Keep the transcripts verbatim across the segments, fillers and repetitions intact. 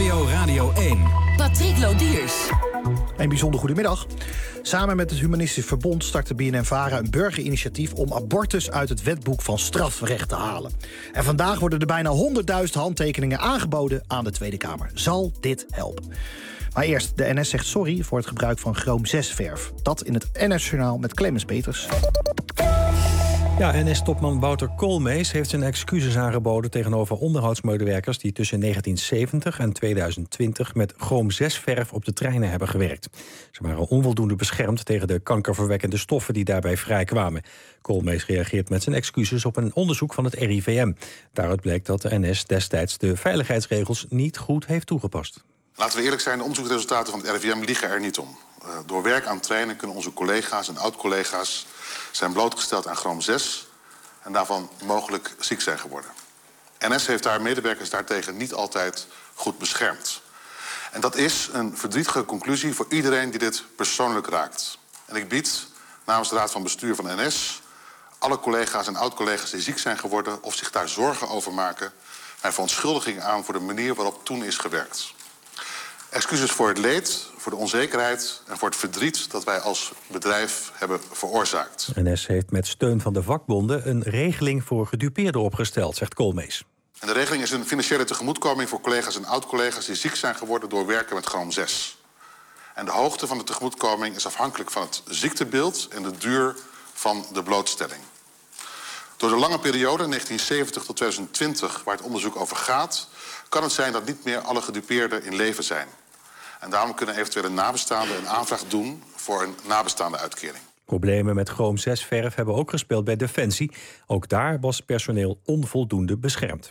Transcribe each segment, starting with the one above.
P O Radio één. Patrick Lodiers. Een bijzonder goedemiddag. Samen met het Humanistisch Verbond startte B N N Vara een burgerinitiatief om abortus uit het wetboek van strafrecht te halen. En vandaag worden er bijna honderdduizend handtekeningen aangeboden aan de Tweede Kamer. Zal dit helpen? Maar eerst, de N S zegt sorry voor het gebruik van chroom zes verf. Dat in het N S-journaal met Clemens Peters. Ja, N S-topman Wouter Koolmees heeft zijn excuses aangeboden tegenover onderhoudsmedewerkers die tussen negentien zeventig en tweeduizend twintig met chroom zes verf op de treinen hebben gewerkt. Ze waren onvoldoende beschermd tegen de kankerverwekkende stoffen die daarbij vrijkwamen. Koolmees reageert met zijn excuses op een onderzoek van het R I V M. Daaruit bleek dat de N S destijds de veiligheidsregels niet goed heeft toegepast. Laten we eerlijk zijn, de onderzoeksresultaten van het R I V M liegen er niet om. Uh, door werk aan treinen kunnen onze collega's en oud-collega's zijn blootgesteld aan chroom zes en daarvan mogelijk ziek zijn geworden. N S heeft haar medewerkers daartegen niet altijd goed beschermd. En dat is een verdrietige conclusie voor iedereen die dit persoonlijk raakt. En ik bied namens de Raad van Bestuur van N S alle collega's en oud-collega's die ziek zijn geworden of zich daar zorgen over maken mijn verontschuldiging aan voor de manier waarop toen is gewerkt. Excuses voor het leed, voor de onzekerheid en voor het verdriet dat wij als bedrijf hebben veroorzaakt. N S heeft met steun van de vakbonden een regeling voor gedupeerden opgesteld, zegt Koolmees. En de regeling is een financiële tegemoetkoming voor collega's en oud-collega's die ziek zijn geworden door werken met chroom zes. En de hoogte van de tegemoetkoming is afhankelijk van het ziektebeeld en de duur van de blootstelling. Door de lange periode, negentien zeventig tot tweeduizend twintig, waar het onderzoek over gaat, kan het zijn dat niet meer alle gedupeerden in leven zijn. En daarom kunnen eventuele nabestaanden een aanvraag doen voor een nabestaande uitkering. Problemen met chroom zes verf hebben ook gespeeld bij Defensie. Ook daar was personeel onvoldoende beschermd.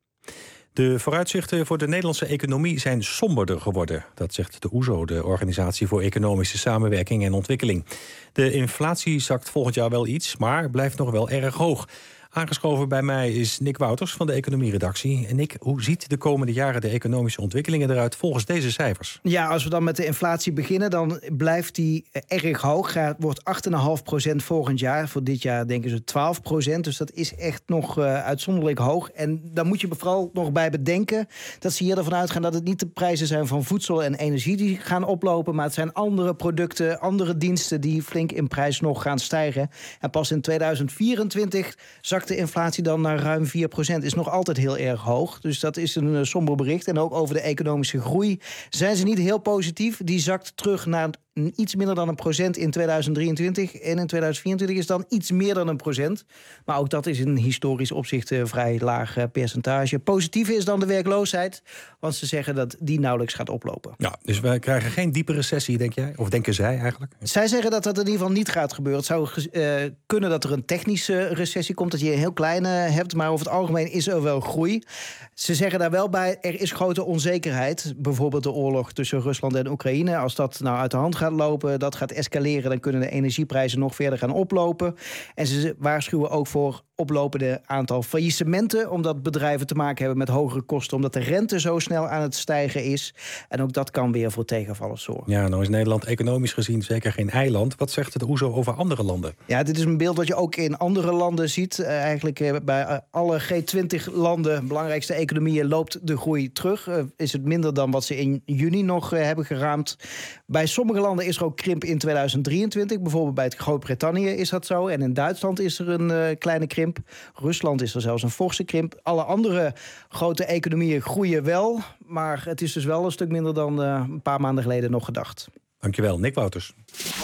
De vooruitzichten voor de Nederlandse economie zijn somberder geworden. Dat zegt de O E S O, de Organisatie voor Economische Samenwerking en Ontwikkeling. De inflatie zakt volgend jaar wel iets, maar blijft nog wel erg hoog. Aangeschoven bij mij is Nick Wouters van de economieredactie. En Nick, hoe ziet de komende jaren de economische ontwikkelingen eruit volgens deze cijfers? Ja, als we dan met de inflatie beginnen, dan blijft die erg hoog. Het wordt acht komma vijf procent volgend jaar. Voor dit jaar denken ze twaalf procent. Dus dat is echt nog uh, uitzonderlijk hoog. En dan moet je vooral nog bij bedenken dat ze hier ervan uitgaan dat het niet de prijzen zijn van voedsel en energie die gaan oplopen, maar het zijn andere producten, andere diensten die flink in prijs nog gaan stijgen. En pas in tweeduizend vierentwintig zakt de inflatie dan naar ruim vier procent. Is nog altijd heel erg hoog. Dus dat is een uh, somber bericht. En ook over de economische groei zijn ze niet heel positief. Die zakt terug naar iets minder dan een procent in tweeduizend drieëntwintig. En in tweeduizend vierentwintig is dan iets meer dan een procent. Maar ook dat is in historisch opzicht een vrij laag uh, percentage. Positief is dan de werkloosheid. Want ze zeggen dat die nauwelijks gaat oplopen. Ja, dus we krijgen geen diepe recessie, denk jij? Of denken zij eigenlijk? Zij zeggen dat dat in ieder geval niet gaat gebeuren. Het zou uh, kunnen dat er een technische recessie komt, dat je een heel kleine hebt. Maar over het algemeen is er wel groei. Ze zeggen daar wel bij, er is grote onzekerheid. Bijvoorbeeld de oorlog tussen Rusland en Oekraïne. Als dat nou uit de hand gaat lopen, dat gaat escaleren, dan kunnen de energieprijzen nog verder gaan oplopen. En ze waarschuwen ook voor oplopende aantal faillissementen, omdat bedrijven te maken hebben met hogere kosten, omdat de rente zo snel aan het stijgen is. En ook dat kan weer voor tegenvallers zorgen. Ja, nou is Nederland economisch gezien zeker geen eiland. Wat zegt de O E S O over andere landen? Ja, dit is een beeld wat je ook in andere landen ziet. Uh, eigenlijk uh, bij uh, alle G twintig landen, belangrijkste economieën, loopt de groei terug. Uh, is het minder dan wat ze in juni nog uh, hebben geraamd. Bij sommige landen is er ook krimp in tweeduizend drieëntwintig. Bijvoorbeeld bij Groot-Brittannië is dat zo. En in Duitsland is er een uh, kleine krimp. Rusland is er zelfs een forse krimp. Alle andere grote economieën groeien wel. Maar het is dus wel een stuk minder dan uh, een paar maanden geleden nog gedacht. Dankjewel, Nick Wouters.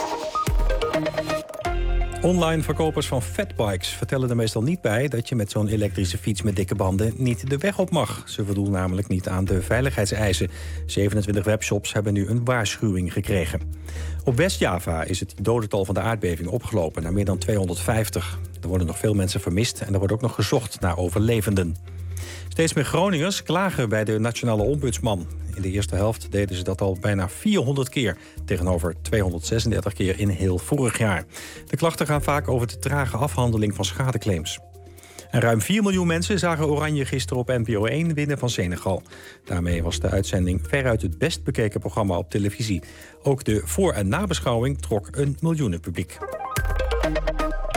Online verkopers van fatbikes vertellen er meestal niet bij dat je met zo'n elektrische fiets met dikke banden niet de weg op mag. Ze voldoen namelijk niet aan de veiligheidseisen. zevenentwintig webshops hebben nu een waarschuwing gekregen. Op West-Java is het dodental van de aardbeving opgelopen naar meer dan tweehonderdvijftig. Er worden nog veel mensen vermist en er wordt ook nog gezocht naar overlevenden. Steeds meer Groningers klagen bij de nationale ombudsman. In de eerste helft deden ze dat al bijna vierhonderd keer... tegenover tweehonderdzesendertig keer in heel vorig jaar. De klachten gaan vaak over de trage afhandeling van schadeclaims. En ruim vier miljoen mensen zagen Oranje gisteren op N P O één winnen van Senegal. Daarmee was de uitzending veruit het best bekeken programma op televisie. Ook de voor- en nabeschouwing trok een miljoenenpubliek.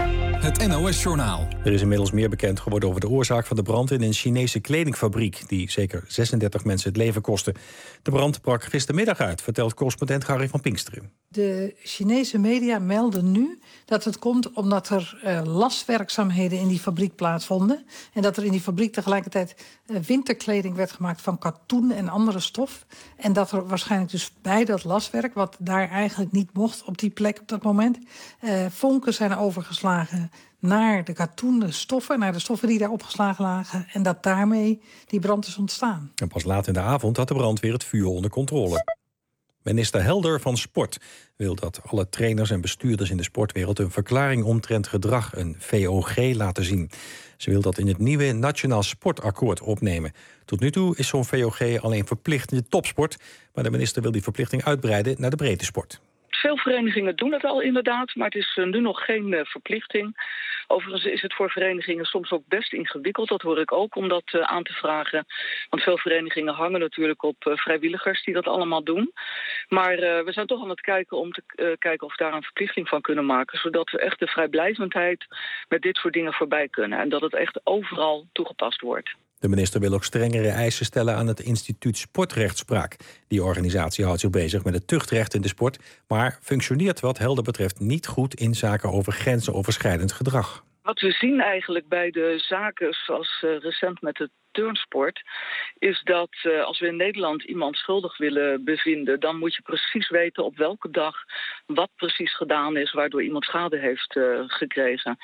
het N O S-journaal. Er is inmiddels meer bekend geworden over de oorzaak van de brand in een Chinese kledingfabriek die zeker zesendertig mensen het leven kostte. De brand brak gistermiddag uit, vertelt correspondent Gary van Pinksteren. De Chinese media melden nu dat het komt omdat er uh, laswerkzaamheden in die fabriek plaatsvonden. En dat er in die fabriek tegelijkertijd uh, winterkleding werd gemaakt van katoen en andere stof. En dat er waarschijnlijk dus bij dat laswerk, wat daar eigenlijk niet mocht op die plek op dat moment, uh, vonken zijn overgeslagen naar de katoenen stoffen, naar de stoffen die daar opgeslagen lagen. En dat daarmee die brand is ontstaan. En pas laat in de avond had de brandweer het vuur onder controle. Minister Helder van Sport wil dat alle trainers en bestuurders in de sportwereld een verklaring omtrent gedrag, een V O G, laten zien. Ze wil dat in het nieuwe Nationaal Sportakkoord opnemen. Tot nu toe is zo'n V O G alleen verplicht in de topsport, maar de minister wil die verplichting uitbreiden naar de breedte sport. Veel verenigingen doen het al inderdaad, maar het is nu nog geen uh, verplichting. Overigens is het voor verenigingen soms ook best ingewikkeld. Dat hoor ik ook om dat uh, aan te vragen. Want veel verenigingen hangen natuurlijk op uh, vrijwilligers die dat allemaal doen. Maar uh, we zijn toch aan het kijken om te uh, kijken of we daar een verplichting van kunnen maken. Zodat we echt de vrijblijvendheid met dit soort dingen voorbij kunnen. En dat het echt overal toegepast wordt. De minister wil ook strengere eisen stellen aan het instituut Sportrechtspraak. Die organisatie houdt zich bezig met het tuchtrecht in de sport, maar functioneert wat Helder betreft niet goed in zaken over grensenoverschrijdend gedrag. Wat we zien eigenlijk bij de zaken zoals uh, recent met de turnsport, is dat uh, als we in Nederland iemand schuldig willen bevinden, dan moet je precies weten op welke dag wat precies gedaan is, waardoor iemand schade heeft uh, gekregen.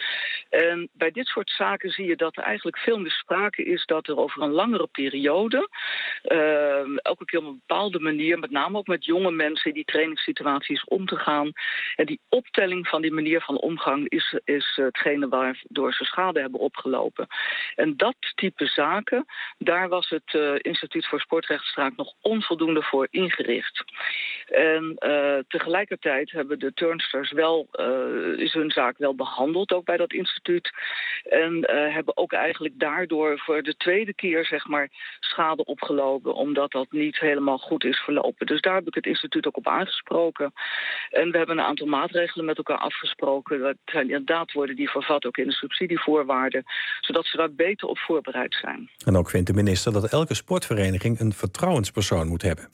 En bij dit soort zaken zie je dat er eigenlijk veel meer sprake is dat er over een langere periode, uh, elke keer op een bepaalde manier, met name ook met jonge mensen in die trainingssituaties om te gaan. En die optelling van die manier van omgang is, is hetgene waardoor ze schade hebben opgelopen. En dat type zaken, daar was het uh, Instituut voor Sportrechtspraak nog onvoldoende voor ingericht. En uh, tegelijkertijd hebben de turnsters wel, uh, is hun zaak wel behandeld, ook bij dat instituut. En uh, hebben ook eigenlijk daardoor voor de tweede keer, zeg maar, schade opgelopen, omdat dat niet helemaal goed is verlopen. Dus daar heb ik het instituut ook op aangesproken. En we hebben een aantal maatregelen met elkaar afgesproken. Dat zijn inderdaad worden die vervat ook in de subsidievoorwaarden, zodat ze daar beter op voorbereid zijn. En ook vindt de minister dat elke sportvereniging een vertrouwenspersoon moet hebben.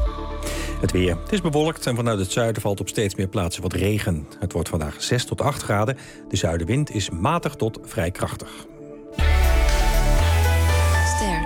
Het weer. Het is bewolkt en vanuit het zuiden valt op steeds meer plaatsen wat regen. Het wordt vandaag zes tot acht graden. De zuidenwind is matig tot vrij krachtig. Ster.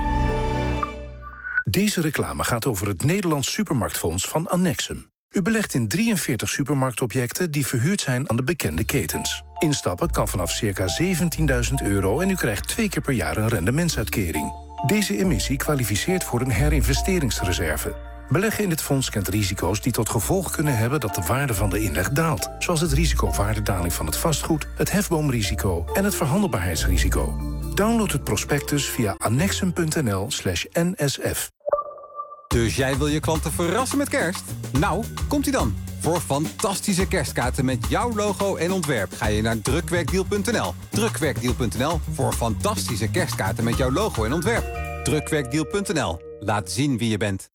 Deze reclame gaat over het Nederlands Supermarktfonds van Annexum. U belegt in drieënveertig supermarktobjecten die verhuurd zijn aan de bekende ketens. Instappen kan vanaf circa zeventienduizend euro en u krijgt twee keer per jaar een rendementsuitkering. Deze emissie kwalificeert voor een herinvesteringsreserve. Beleggen in dit fonds kent risico's die tot gevolg kunnen hebben dat de waarde van de inleg daalt. Zoals het risico waardedaling van het vastgoed, het hefboomrisico en het verhandelbaarheidsrisico. Download het prospectus via annexum.nl slash nsf. Dus jij wil je klanten verrassen met kerst? Nou, komt-ie dan. Voor fantastische kerstkaarten met jouw logo en ontwerp ga je naar drukwerkdeal punt n l. drukwerkdeal punt n l voor fantastische kerstkaarten met jouw logo en ontwerp. drukwerkdeal punt n l. Laat zien wie je bent.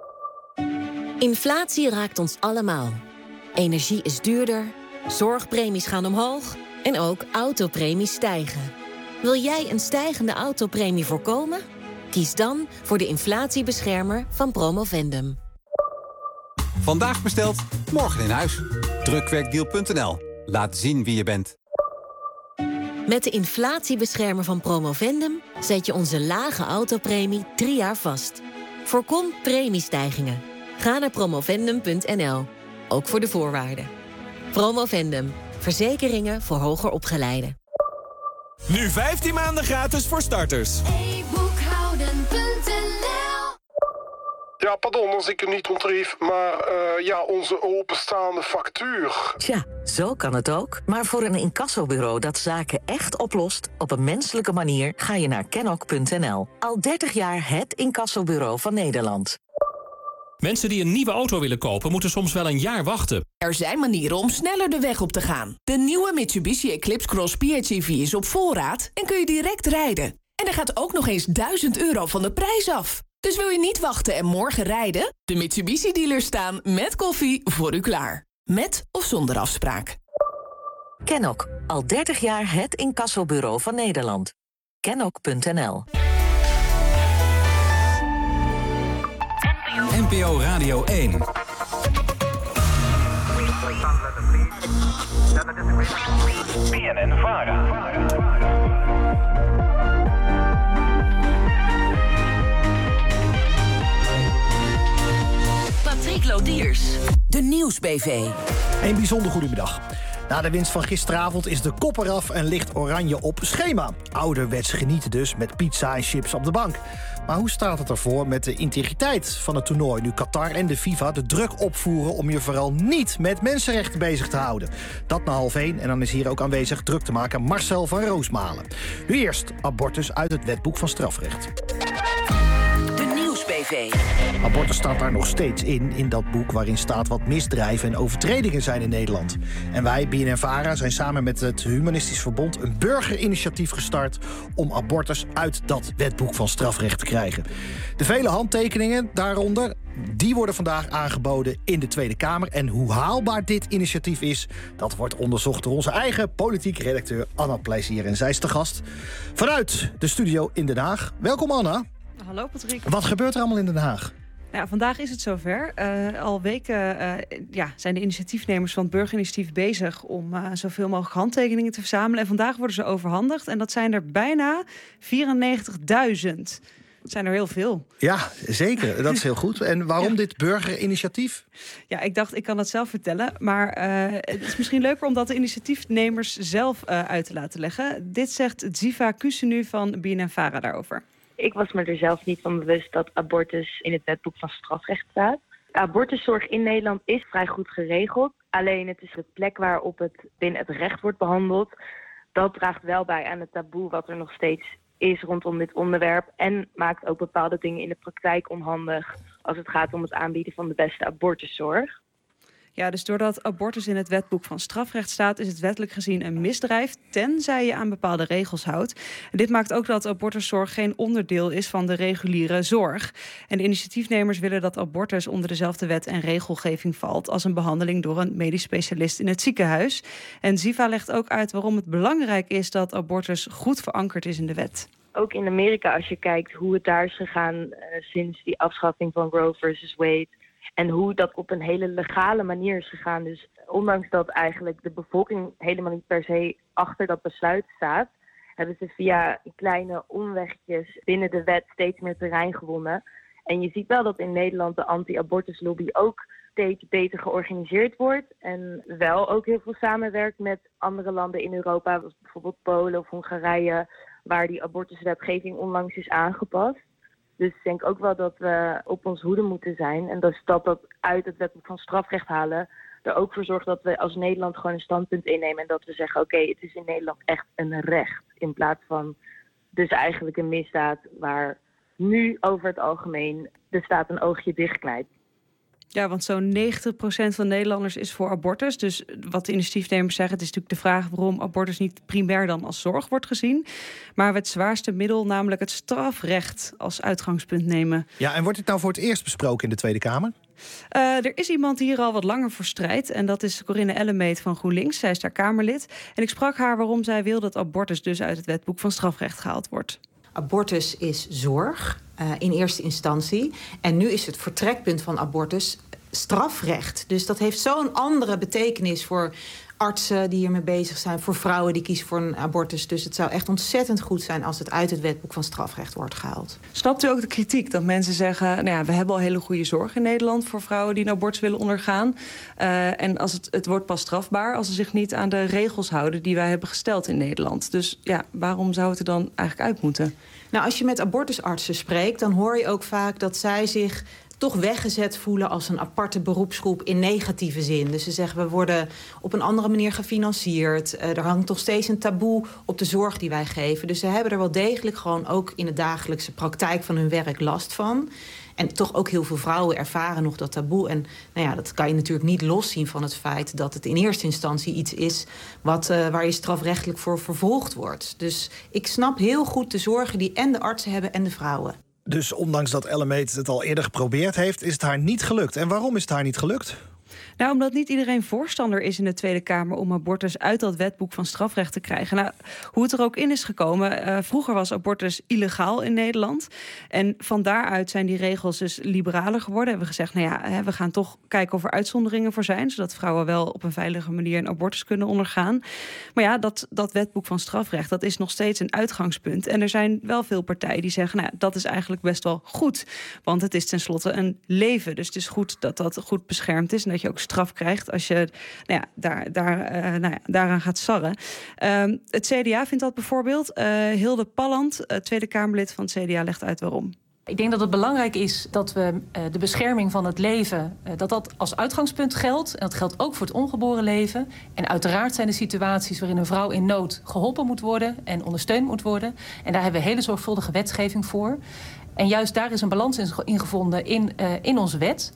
Inflatie raakt ons allemaal. Energie is duurder, zorgpremies gaan omhoog en ook autopremies stijgen. Wil jij een stijgende autopremie voorkomen? Kies dan voor de inflatiebeschermer van Promovendum. Vandaag besteld, morgen in huis. drukwerkdeal punt n l. Laat zien wie je bent. Met de inflatiebeschermer van Promovendum zet je onze lage autopremie drie jaar vast. Voorkom premiestijgingen. Ga naar promovendum punt n l. Ook voor de voorwaarden. Promovendum. Verzekeringen voor hoger opgeleiden. Nu vijftien maanden gratis voor starters. e boekhouden punt n l. Ja, pardon als ik hem niet ontrief, maar uh, ja, onze openstaande factuur. Tja, zo kan het ook. Maar voor een incassobureau dat zaken echt oplost op een menselijke manier ga je naar kenok punt n l. Al dertig jaar het incassobureau van Nederland. Mensen die een nieuwe auto willen kopen, moeten soms wel een jaar wachten. Er zijn manieren om sneller de weg op te gaan. De nieuwe Mitsubishi Eclipse Cross P H E V is op voorraad en kun je direct rijden. En er gaat ook nog eens duizend euro van de prijs af. Dus wil je niet wachten en morgen rijden? De Mitsubishi-dealers staan met koffie voor u klaar. Met of zonder afspraak. Kenok, al dertig jaar het incassobureau van Nederland. Kenok punt n l. N P O Radio één. B N N Vara. Patrick Lodiers. De Nieuws-B V. Een bijzonder goedemiddag. Na de winst van gisteravond is de kop eraf en ligt Oranje op schema. Ouderwets genieten dus met pizza en chips op de bank. Maar hoe staat het ervoor met de integriteit van het toernooi... nu Qatar en de FIFA de druk opvoeren om je vooral niet met mensenrechten bezig te houden? Dat na half één en dan is hier ook aanwezig druk te maken Marcel van Roosmalen. Nu eerst abortus uit het wetboek van strafrecht. B V. Abortus staat daar nog steeds in, in dat boek waarin staat wat misdrijven en overtredingen zijn in Nederland. En wij, B N N Vara, zijn samen met het Humanistisch Verbond een burgerinitiatief gestart om abortus uit dat wetboek van strafrecht te krijgen. De vele handtekeningen daaronder, die worden vandaag aangeboden in de Tweede Kamer. En hoe haalbaar dit initiatief is, dat wordt onderzocht door onze eigen politiek redacteur Anna Plezier. En zij is de gast vanuit de studio in Den Haag. Welkom Anna. Hallo Patrick. Wat gebeurt er allemaal in Den Haag? Ja, vandaag is het zover. Uh, al weken uh, ja, zijn de initiatiefnemers van het burgerinitiatief bezig om uh, zoveel mogelijk handtekeningen te verzamelen. En vandaag worden ze overhandigd. En dat zijn er bijna vierennegentigduizend. Dat zijn er heel veel. Ja, zeker. Dat is heel goed. En waarom ja. dit burgerinitiatief? Ja, ik dacht, ik kan het zelf vertellen. Maar uh, het is misschien leuker om dat de initiatiefnemers zelf uh, uit te laten leggen. Dit zegt Ziva Kusenu van B N N Vara daarover. Ik was me er zelf niet van bewust dat abortus in het wetboek van strafrecht staat. Abortuszorg in Nederland is vrij goed geregeld. Alleen het is de plek waarop het binnen het recht wordt behandeld. Dat draagt wel bij aan het taboe wat er nog steeds is rondom dit onderwerp. En maakt ook bepaalde dingen in de praktijk onhandig als het gaat om het aanbieden van de beste abortuszorg. Ja, dus doordat abortus in het wetboek van strafrecht staat, is het wettelijk gezien een misdrijf, tenzij je aan bepaalde regels houdt. En dit maakt ook dat abortuszorg geen onderdeel is van de reguliere zorg. En de initiatiefnemers willen dat abortus onder dezelfde wet en regelgeving valt als een behandeling door een medisch specialist in het ziekenhuis. En Ziva legt ook uit waarom het belangrijk is dat abortus goed verankerd is in de wet. Ook in Amerika, als je kijkt hoe het daar is gegaan uh, sinds die afschaffing van Roe versus Wade. En hoe dat op een hele legale manier is gegaan. Dus ondanks dat eigenlijk de bevolking helemaal niet per se achter dat besluit staat, hebben ze via kleine omwegjes binnen de wet steeds meer terrein gewonnen. En je ziet wel dat in Nederland de anti-abortuslobby ook steeds beter georganiseerd wordt. En wel ook heel veel samenwerkt met andere landen in Europa, bijvoorbeeld Polen of Hongarije, waar die abortuswetgeving onlangs is aangepast. Dus ik denk ook wel dat we op ons hoede moeten zijn. En dus dat dat uit het wetboek van strafrecht halen er ook voor zorgt dat we als Nederland gewoon een standpunt innemen. En dat we zeggen, oké, okay, het is in Nederland echt een recht. In plaats van dus eigenlijk een misdaad waar nu over het algemeen de staat een oogje dichtknijpt. Ja, want zo'n negentig procent van Nederlanders is voor abortus. Dus wat de initiatiefnemers zeggen, het is natuurlijk de vraag waarom abortus niet primair dan als zorg wordt gezien. Maar we het zwaarste middel, namelijk het strafrecht, als uitgangspunt nemen. Ja, en wordt dit nou voor het eerst besproken in de Tweede Kamer? Uh, er is iemand die hier al wat langer voor strijdt. En dat is Corinne Ellemeet van GroenLinks. Zij is daar Kamerlid. En ik sprak haar waarom zij wil dat abortus dus uit het wetboek van strafrecht gehaald wordt. Abortus is zorg, uh, in eerste instantie. En nu is het vertrekpunt van abortus strafrecht. Dus dat heeft zo'n andere betekenis voor artsen die hiermee bezig zijn, voor vrouwen die kiezen voor een abortus. Dus het zou echt ontzettend goed zijn als het uit het wetboek van strafrecht wordt gehaald. Snapt u ook de kritiek dat mensen zeggen, nou ja, we hebben al hele goede zorg in Nederland voor vrouwen die een abortus willen ondergaan. Uh, en als het, het wordt pas strafbaar als ze zich niet aan de regels houden die wij hebben gesteld in Nederland. Dus ja, waarom zou het er dan eigenlijk uit moeten? Nou, als je met abortusartsen spreekt, dan hoor je ook vaak dat zij zich toch weggezet voelen als een aparte beroepsgroep in negatieve zin. Dus ze zeggen, we worden op een andere manier gefinancierd. Uh, er hangt toch steeds een taboe op de zorg die wij geven. Dus ze hebben er wel degelijk gewoon ook in de dagelijkse praktijk van hun werk last van. En toch ook heel veel vrouwen ervaren nog dat taboe. En nou ja, dat kan je natuurlijk niet loszien van het feit dat het in eerste instantie iets is wat, uh, waar je strafrechtelijk voor vervolgd wordt. Dus ik snap heel goed de zorgen die en de artsen hebben en de vrouwen. Dus ondanks dat Ellemeet het al eerder geprobeerd heeft, is het haar niet gelukt. En waarom is het haar niet gelukt? Nou, omdat niet iedereen voorstander is in de Tweede Kamer om abortus uit dat wetboek van strafrecht te krijgen. Nou, hoe het er ook in is gekomen. Uh, vroeger was abortus illegaal in Nederland. En van daaruit zijn die regels dus liberaler geworden. Hebben we gezegd, nou ja, we gaan toch kijken of er uitzonderingen voor zijn, zodat vrouwen wel op een veilige manier een abortus kunnen ondergaan. Maar ja, dat, dat wetboek van strafrecht, dat is nog steeds een uitgangspunt. En er zijn wel veel partijen die zeggen, nou, dat is eigenlijk best wel goed. Want het is tenslotte een leven. Dus het is goed dat dat goed beschermd is en dat je ook straf krijgt als je nou ja, daar, daar, uh, nou ja, daaraan gaat sarren. Uh, het C D A vindt dat bijvoorbeeld. Uh, Hilde Palland, uh, Tweede Kamerlid van het C D A, legt uit waarom. Ik denk dat het belangrijk is dat we uh, de bescherming van het leven, uh, dat dat als uitgangspunt geldt. En dat geldt ook voor het ongeboren leven. En uiteraard zijn er situaties waarin een vrouw in nood geholpen moet worden en ondersteund moet worden. En daar hebben we hele zorgvuldige wetgeving voor. En juist daar is een balans in gevonden in, uh, in onze wet.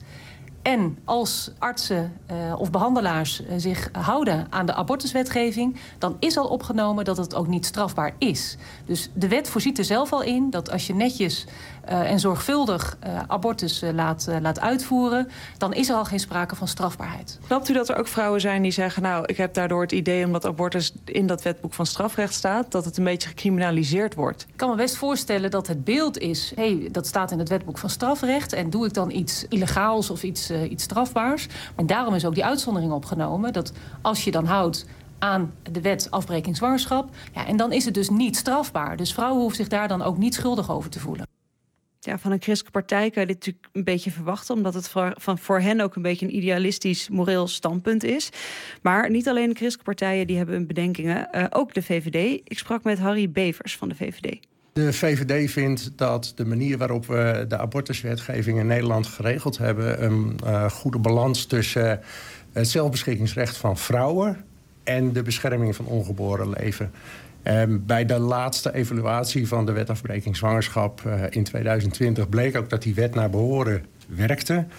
En als artsen uh, of behandelaars uh, zich houden aan de abortuswetgeving, dan is al opgenomen dat het ook niet strafbaar is. Dus de wet voorziet er zelf al in dat als je netjes uh, en zorgvuldig uh, abortus uh, laat, uh, laat uitvoeren, dan is er al geen sprake van strafbaarheid. Snapt u dat er ook vrouwen zijn die zeggen, nou, ik heb daardoor het idee, omdat abortus in dat wetboek van strafrecht staat, dat het een beetje gecriminaliseerd wordt? Ik kan me best voorstellen dat het beeld is, hé, hey, dat staat in het wetboek van strafrecht en doe ik dan iets illegaals of iets Uh, iets strafbaars. En daarom is ook die uitzondering opgenomen, dat als je dan houdt aan de wet afbreking zwangerschap, ja, en dan is het dus niet strafbaar. Dus vrouwen hoeven zich daar dan ook niet schuldig over te voelen. Ja, van een christelijke partij kan je dit natuurlijk een beetje verwachten, omdat het voor, van, voor hen ook een beetje een idealistisch, moreel standpunt is. Maar niet alleen de christelijke partijen die hebben hun bedenkingen, uh, ook de V V D. Ik sprak met Harry Bevers van de V V D. De V V D vindt dat de manier waarop we de abortuswetgeving in Nederland geregeld hebben een uh, goede balans tussen het zelfbeschikkingsrecht van vrouwen en de bescherming van ongeboren leven. Um, bij de laatste evaluatie van de wet afbreking zwangerschap uh, in tweeduizend twintig bleek ook dat die wet naar behoren werkte. Uh,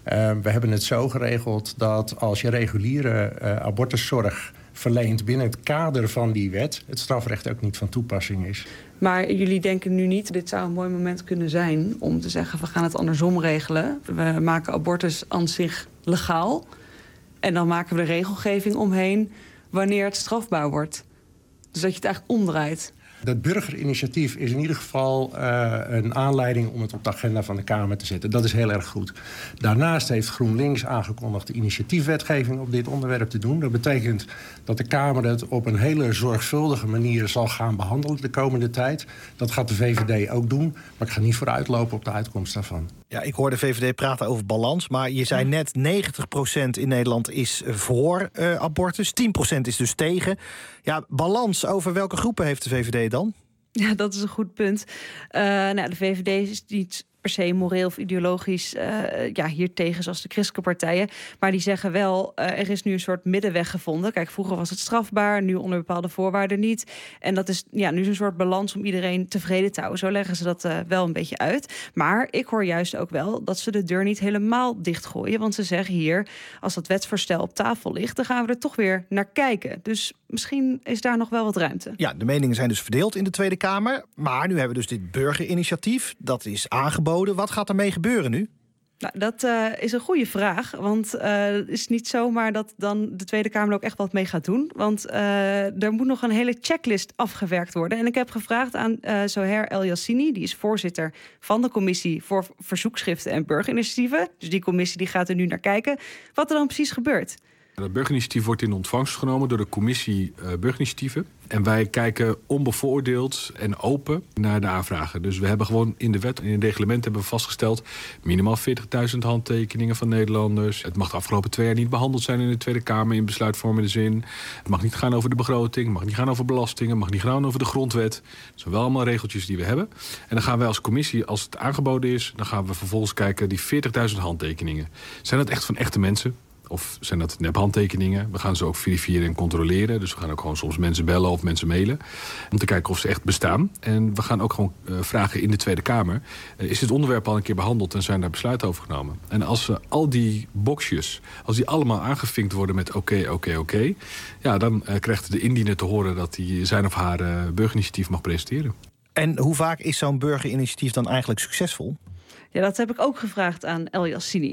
we hebben het zo geregeld dat als je reguliere uh, abortuszorg verleent binnen het kader van die wet, het strafrecht ook niet van toepassing is. Maar jullie denken nu niet, dit zou een mooi moment kunnen zijn om te zeggen, we gaan het andersom regelen. We maken abortus aan zich legaal en dan maken we de regelgeving omheen wanneer het strafbaar wordt. Dus dat je het eigenlijk omdraait. Dat burgerinitiatief is in ieder geval uh, een aanleiding om het op de agenda van de Kamer te zetten. Dat is heel erg goed. Daarnaast heeft GroenLinks aangekondigd de initiatiefwetgeving op dit onderwerp te doen. Dat betekent dat de Kamer het op een hele zorgvuldige manier zal gaan behandelen de komende tijd. Dat gaat de V V D ook doen, maar ik ga niet vooruitlopen op de uitkomst daarvan. Ja, ik hoor de V V D praten over balans, maar je zei net negentig procent in Nederland is voor uh, abortus, tien procent is dus tegen. Ja, balans, over welke groepen heeft de V V D dan? Ja, dat is een goed punt. Uh, nou, de V V D is niet per se moreel of ideologisch uh, ja, hier tegen, zoals de christelijke partijen. Maar die zeggen wel, uh, er is nu een soort middenweg gevonden. Kijk, vroeger was het strafbaar, nu onder bepaalde voorwaarden niet. En dat is ja, nu is een soort balans om iedereen tevreden te houden. Zo leggen ze dat uh, wel een beetje uit. Maar ik hoor juist ook wel dat ze de deur niet helemaal dichtgooien. Want ze zeggen hier, als dat wetsvoorstel op tafel ligt, dan gaan we er toch weer naar kijken. Dus misschien is daar nog wel wat ruimte. Ja, de meningen zijn dus verdeeld in de Tweede Kamer. Maar nu hebben we dus dit burgerinitiatief. Dat is aangeboden. Wat gaat ermee gebeuren nu? Nou, dat uh, is een goede vraag. Want uh, het is niet zomaar dat dan de Tweede Kamer ook echt wat mee gaat doen. Want uh, er moet nog een hele checklist afgewerkt worden. En ik heb gevraagd aan uh, Zoher El Yassini. Die is voorzitter van de Commissie voor Verzoekschriften en Burgerinitiatieven. Dus die commissie die gaat er nu naar kijken. Wat er dan precies gebeurt. Dat burgerinitiatief wordt in ontvangst genomen door de commissie uh, burgerinitiatieven. En wij kijken onbevooroordeeld en open naar de aanvragen. Dus we hebben gewoon in de wet, in het reglement hebben we vastgesteld minimaal veertigduizend handtekeningen van Nederlanders. Het mag de afgelopen twee jaar niet behandeld zijn in de Tweede Kamer in besluitvormende zin. Het mag niet gaan over de begroting, het mag niet gaan over belastingen, het mag niet gaan over de grondwet. Dat zijn wel allemaal regeltjes die we hebben. En dan gaan wij als commissie, als het aangeboden is, dan gaan we vervolgens kijken die veertigduizend handtekeningen. Zijn dat echt van echte mensen? Of zijn dat nephandtekeningen? We gaan ze ook verifiëren en controleren. Dus we gaan ook gewoon soms mensen bellen of mensen mailen. Om te kijken of ze echt bestaan. En we gaan ook gewoon uh, vragen in de Tweede Kamer. Uh, is dit onderwerp al een keer behandeld en zijn daar besluiten over genomen? En als uh, al die boxjes, als die allemaal aangevinkt worden met oké, okay, oké, okay, oké. Okay, ja, dan uh, krijgt de indiener te horen dat hij zijn of haar uh, burgerinitiatief mag presenteren. En hoe vaak is zo'n burgerinitiatief dan eigenlijk succesvol? Ja, dat heb ik ook gevraagd aan El Yassini.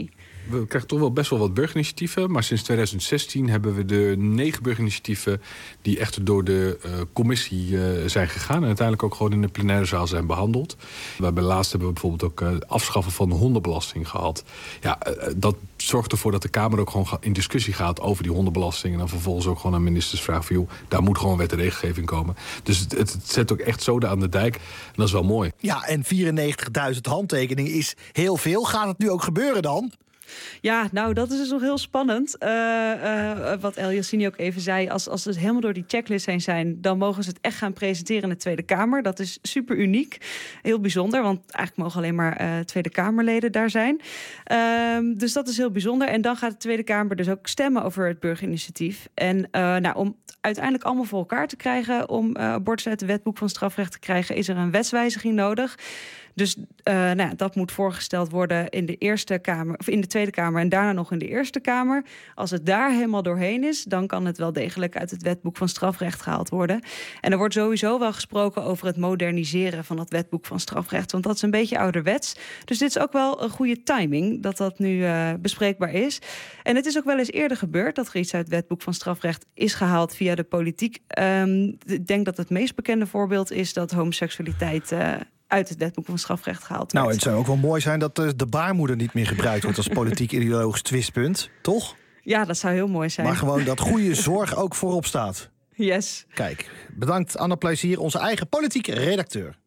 we krijgen toch wel best wel wat burgerinitiatieven. Maar sinds twintig zestien hebben we de negen burgerinitiatieven die echt door de uh, commissie uh, zijn gegaan. En uiteindelijk ook gewoon in de plenaire zaal zijn behandeld. We hebben laatst hebben we bijvoorbeeld ook uh, afschaffen van de hondenbelasting gehad. Ja, uh, dat zorgt ervoor dat de Kamer ook gewoon in discussie gaat over die hondenbelasting. En dan vervolgens ook gewoon aan ministers vragen van joh, daar moet gewoon wet en regelgeving komen. Dus het, het zet ook echt zoden aan de dijk. En dat is wel mooi. Ja, en vierennegentigduizend handtekeningen is heel veel. Gaat het nu ook gebeuren dan? Ja, nou, dat is dus nog heel spannend. Uh, uh, wat El Yassini ook even zei. Als, als ze helemaal door die checklist heen zijn, dan mogen ze het echt gaan presenteren in de Tweede Kamer. Dat is super uniek. Heel bijzonder, want eigenlijk mogen alleen maar uh, Tweede Kamerleden daar zijn. Uh, dus dat is heel bijzonder. En dan gaat de Tweede Kamer dus ook stemmen over het burgerinitiatief. En uh, nou, om het uiteindelijk allemaal voor elkaar te krijgen, om uh, abortus uit het wetboek van strafrecht te krijgen, is er een wetswijziging nodig. Dus uh, nou ja, dat moet voorgesteld worden in de Eerste Kamer, of in de Tweede Kamer en daarna nog in de Eerste Kamer. Als het daar helemaal doorheen is, dan kan het wel degelijk uit het wetboek van strafrecht gehaald worden. En er wordt sowieso wel gesproken over het moderniseren van het wetboek van strafrecht, want dat is een beetje ouderwets. Dus dit is ook wel een goede timing dat dat nu uh, bespreekbaar is. En het is ook wel eens eerder gebeurd dat er iets uit het wetboek van strafrecht is gehaald via de politiek. Um, ik denk dat het meest bekende voorbeeld is dat homoseksualiteit Uh, uit het wetboek van strafrecht gehaald werd. Nou, het zou ook wel mooi zijn dat de baarmoeder niet meer gebruikt wordt als politiek ideologisch twistpunt, toch? Ja, dat zou heel mooi zijn. Maar gewoon dat goede zorg ook voorop staat. Yes. Kijk, bedankt Anne Plezier, onze eigen politieke redacteur.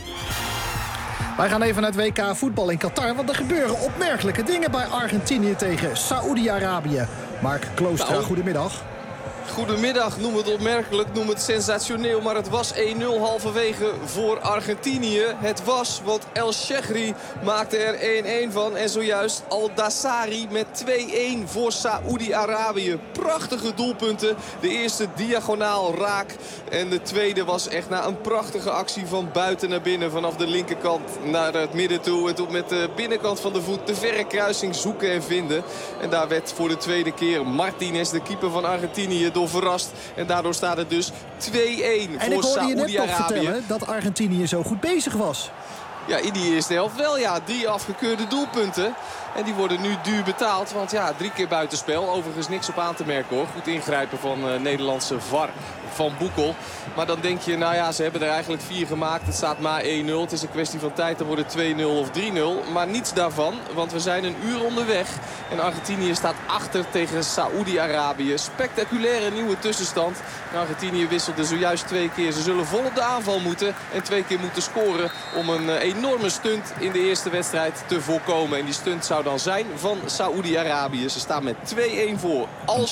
Wij gaan even naar het W K voetbal in Qatar, want er gebeuren opmerkelijke dingen bij Argentinië tegen Saoedi-Arabië. Mark Kloostra, nou, goedemiddag. Goedemiddag, noem het opmerkelijk, noem het sensationeel. Maar het was één nul halverwege voor Argentinië. Het was, want El Shehri maakte er één-één van. En zojuist Al Dassari met twee-één voor Saoedi-Arabië. Prachtige doelpunten. De eerste diagonaal raak. En de tweede was echt na een prachtige actie van buiten naar binnen. Vanaf de linkerkant naar het midden toe. En tot met de binnenkant van de voet de verre kruising zoeken en vinden. En daar werd voor de tweede keer Martinez, de keeper van Argentinië, door verrast. En daardoor staat het dus twee-één voor Saoedi-Arabië. En ik hoorde je net nog vertellen dat Argentinië zo goed bezig was. Ja, in die eerste helft wel, ja. Drie afgekeurde doelpunten. En die worden nu duur betaald. Want ja, drie keer buitenspel. Overigens niks op aan te merken hoor. Goed ingrijpen van uh, Nederlandse V A R van Boekel. Maar dan denk je, nou ja, ze hebben er eigenlijk vier gemaakt. Het staat maar één nul. Het is een kwestie van tijd. Dan wordt het twee nul of drie nul. Maar niets daarvan. Want we zijn een uur onderweg. En Argentinië staat achter tegen Saoedi-Arabië. Spectaculaire nieuwe tussenstand. En Argentinië wisselde zojuist twee keer. Ze zullen vol op de aanval moeten. En twee keer moeten scoren om een uh, enorme stunt in de eerste wedstrijd te voorkomen. En die stunt zou dan zijn van Saoedi-Arabië. Ze staan met twee-één voor.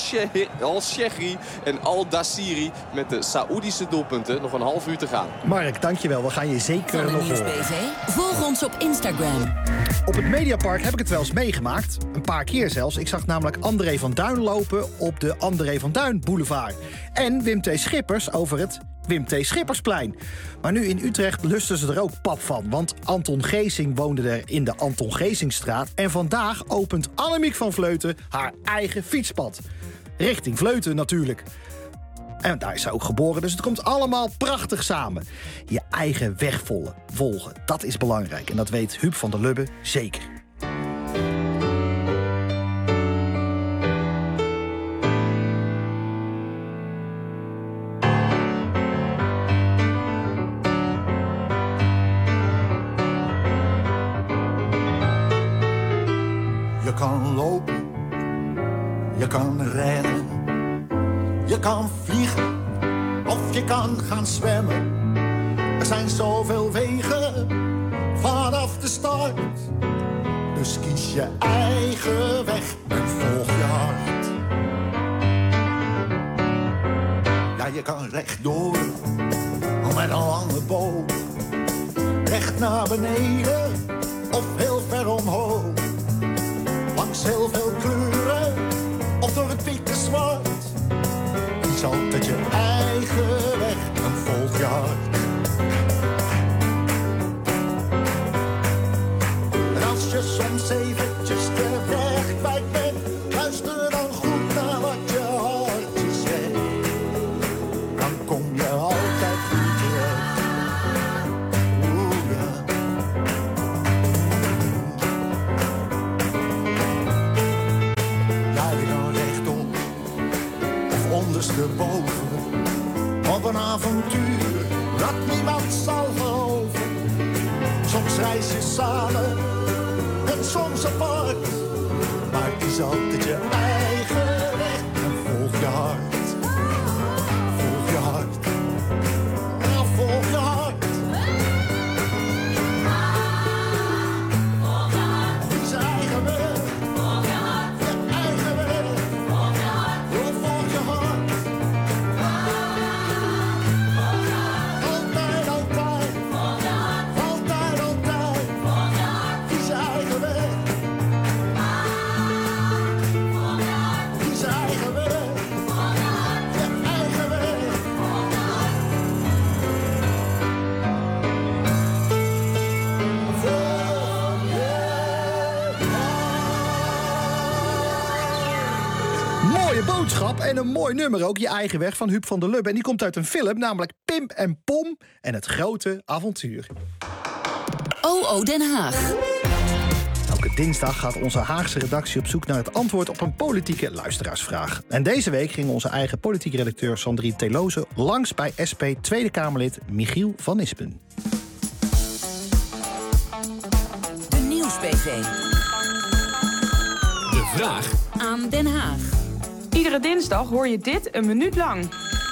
Al Shehri en Al Dassiri met de Saoedische doelpunten. Nog een half uur te gaan. Mark, dankjewel. We gaan je zeker nog horen. Volg ons op Instagram. Op het Mediapark heb ik het wel eens meegemaakt. Een paar keer zelfs. Ik zag namelijk André van Duin lopen op de André van Duin boulevard. En Wim T. Schippers over het Wim T. Schippersplein. Maar nu in Utrecht lusten ze er ook pap van. Want Anton Geesing woonde er in de Anton Geesingstraat. En vandaag opent Annemiek van Vleuten haar eigen fietspad. Richting Vleuten natuurlijk. En daar is ze ook geboren, dus het komt allemaal prachtig samen. Je eigen weg volgen, dat is belangrijk. En dat weet Huub van der Lubbe zeker. Je kan lopen, je kan rennen, je kan vliegen of je kan gaan zwemmen. Er zijn zoveel wegen vanaf de start. Dus kies je eigen weg en volg je hart. Ja, je kan rechtdoor, met een lange boog. Recht naar beneden of heel ver omhoog. Langs heel veel kleuren of door het witte zwart. Kies altijd je eigen weg en volg je hart. En als je soms eventjes de weg kwijt bent, luister dan goed naar wat je hartje zegt. Dan kom je altijd goed terecht. Oeh ja. vliegen boven op een avontuur dat niemand zal geloven. Soms reis je samen en soms apart, maar kies altijd je eigen weg en volg je hart. Volg je hart. Ja, volg je hart. Boodschap en een mooi nummer ook, Je Eigen Weg van Huub van der Lubbe. En die komt uit een film, namelijk Pim en Pom en het grote avontuur. O O Den Haag. Elke dinsdag gaat onze Haagse redactie op zoek naar het antwoord op een politieke luisteraarsvraag. En deze week ging onze eigen politieke redacteur Sandrine Teloze langs bij S P Tweede Kamerlid Michiel van Nispen. De Nieuws-B V. De vraag aan Den Haag. Iedere dinsdag hoor je dit een minuut lang.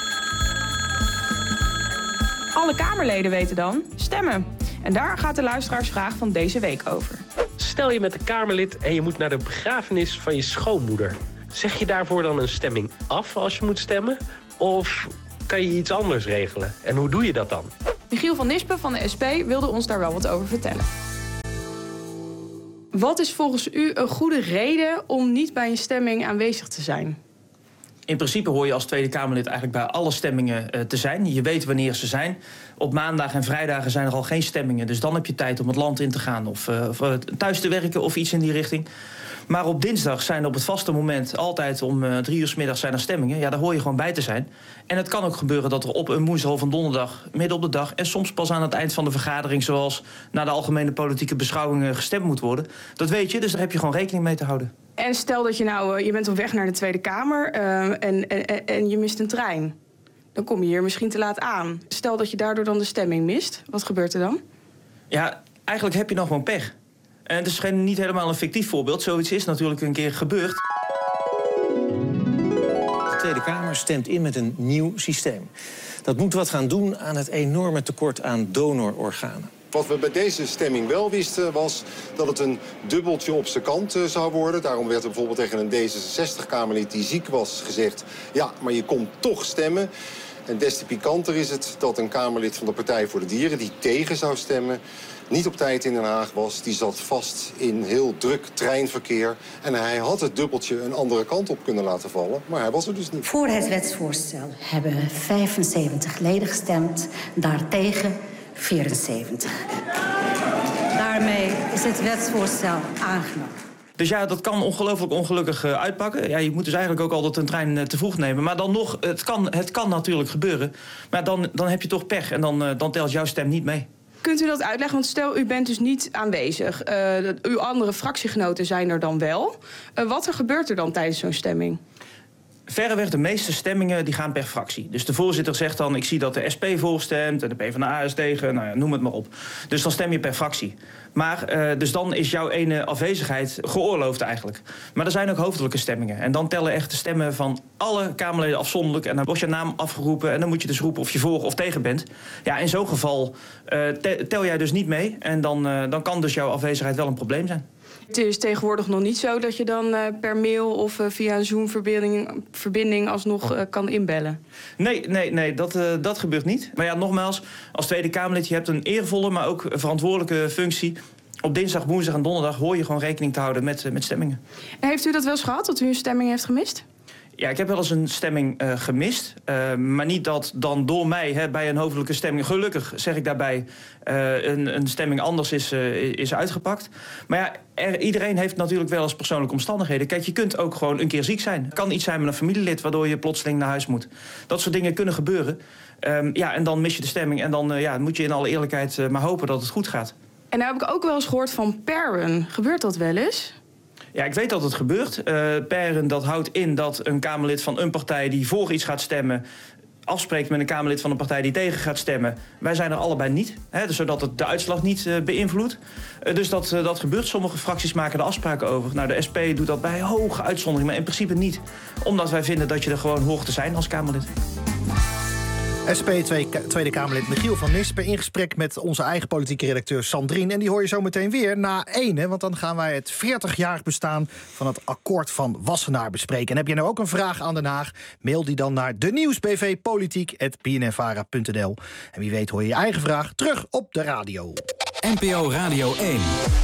Alle Kamerleden weten dan stemmen. En daar gaat de luisteraarsvraag van deze week over. Stel je met een Kamerlid en je moet naar de begrafenis van je schoonmoeder. Zeg je daarvoor dan een stemming af als je moet stemmen? Of kan je iets anders regelen? En hoe doe je dat dan? Michiel van Nispen van de S P wilde ons daar wel wat over vertellen. Wat is volgens u een goede reden om niet bij een stemming aanwezig te zijn? In principe hoor je als Tweede Kamerlid eigenlijk bij alle stemmingen uh, te zijn. Je weet wanneer ze zijn. Op maandag en vrijdagen zijn er al geen stemmingen. Dus dan heb je tijd om het land in te gaan of, uh, of uh, thuis te werken of iets in die richting. Maar op dinsdag zijn er op het vaste moment altijd om uh, drie uur 's middags zijn er stemmingen. Ja, daar hoor je gewoon bij te zijn. En het kan ook gebeuren dat er op een woensdag of een donderdag, midden op de dag, en soms pas aan het eind van de vergadering, zoals na de algemene politieke beschouwingen, gestemd moet worden. Dat weet je, dus daar heb je gewoon rekening mee te houden. En stel dat je nou, uh, je bent op weg naar de Tweede Kamer uh, en, en, en je mist een trein. Dan kom je hier misschien te laat aan. Stel dat je daardoor dan de stemming mist. Wat gebeurt er dan? Ja, eigenlijk heb je nog gewoon pech. En het is geen, niet helemaal een fictief voorbeeld. Zoiets is natuurlijk een keer gebeurd. De Tweede Kamer stemt in met een nieuw systeem. Dat moet wat gaan doen aan het enorme tekort aan donororganen. Wat we bij deze stemming wel wisten was dat het een dubbeltje op zijn kant uh, zou worden. Daarom werd er bijvoorbeeld tegen een D zesenzestig-Kamerlid die ziek was gezegd: ja, maar je komt toch stemmen. En des te pikanter is het dat een Kamerlid van de Partij voor de Dieren, die tegen zou stemmen, niet op tijd in Den Haag was. Die zat vast in heel druk treinverkeer. En hij had het dubbeltje een andere kant op kunnen laten vallen. Maar hij was er dus niet. Voor het wetsvoorstel hebben vijfenzeventig leden gestemd. Daartegen vierenzeventig. Daarmee is het wetsvoorstel aangenomen. Dus ja, dat kan ongelooflijk ongelukkig uh, uitpakken. Ja, je moet dus eigenlijk ook altijd een trein uh, te vroeg nemen. Maar dan nog, het kan, het kan natuurlijk gebeuren. Maar dan, dan heb je toch pech en dan, uh, dan telt jouw stem niet mee. Kunt u dat uitleggen? Want stel, u bent dus niet aanwezig. Uh, uw andere fractiegenoten zijn er dan wel. Uh, wat er gebeurt er dan tijdens zo'n stemming? Verreweg de meeste stemmingen die gaan per fractie. Dus de voorzitter zegt dan: ik zie dat de S P voorstemt en de PvdA is tegen, nou ja, noem het maar op. Dus dan stem je per fractie. Maar uh, dus dan is jouw ene afwezigheid geoorloofd eigenlijk. Maar er zijn ook hoofdelijke stemmingen. En dan tellen echt de stemmen van alle Kamerleden afzonderlijk. En dan wordt je naam afgeroepen en dan moet je dus roepen of je voor of tegen bent. Ja, in zo'n geval uh, te- tel jij dus niet mee. En dan, uh, dan kan dus jouw afwezigheid wel een probleem zijn. Het is tegenwoordig nog niet zo dat je dan uh, per mail of uh, via een Zoom-verbinding verbinding alsnog uh, kan inbellen. Nee, nee, nee, dat, uh, dat gebeurt niet. Maar ja, nogmaals, als Tweede Kamerlid, je hebt een eervolle, maar ook verantwoordelijke functie. Op dinsdag, woensdag en donderdag hoor je gewoon rekening te houden met, uh, met stemmingen. En heeft u dat wel eens gehad, dat u een stemming heeft gemist? Ja, ik heb wel eens een stemming uh, gemist. Uh, maar niet dat dan door mij hè, bij een hoofdelijke stemming, gelukkig zeg ik daarbij, uh, een, een stemming anders is, uh, is uitgepakt. Maar ja, er, iedereen heeft natuurlijk wel eens persoonlijke omstandigheden. Kijk, je kunt ook gewoon een keer ziek zijn. Het kan iets zijn met een familielid waardoor je plotseling naar huis moet. Dat soort dingen kunnen gebeuren. Um, ja, en dan mis je de stemming en dan uh, ja, moet je in alle eerlijkheid uh, maar hopen dat het goed gaat. En nou heb ik ook wel eens gehoord van paren. Gebeurt dat wel eens? Ja, ik weet dat het gebeurt. Uh, Peren, dat houdt in dat een Kamerlid van een partij die voor iets gaat stemmen afspreekt met een Kamerlid van een partij die tegen gaat stemmen. Wij zijn er allebei niet, hè, dus zodat het de uitslag niet uh, beïnvloedt. Uh, dus dat, uh, dat gebeurt. Sommige fracties maken er afspraken over. Nou, de S P doet dat bij hoge uitzondering, maar in principe niet. Omdat wij vinden dat je er gewoon hoort te zijn als Kamerlid. S P Tweede Kamerlid Michiel van Nispen in gesprek met onze eigen politieke redacteur Sandrine. En die hoor je zo meteen weer na één, want dan gaan wij het veertig-jarig bestaan van het akkoord van Wassenaar bespreken. En heb je nou ook een vraag aan Den Haag? Mail die dan naar de nieuwsbv politiek at b n n vara punt n l. En wie weet hoor je je eigen vraag terug op de radio. N P O Radio één.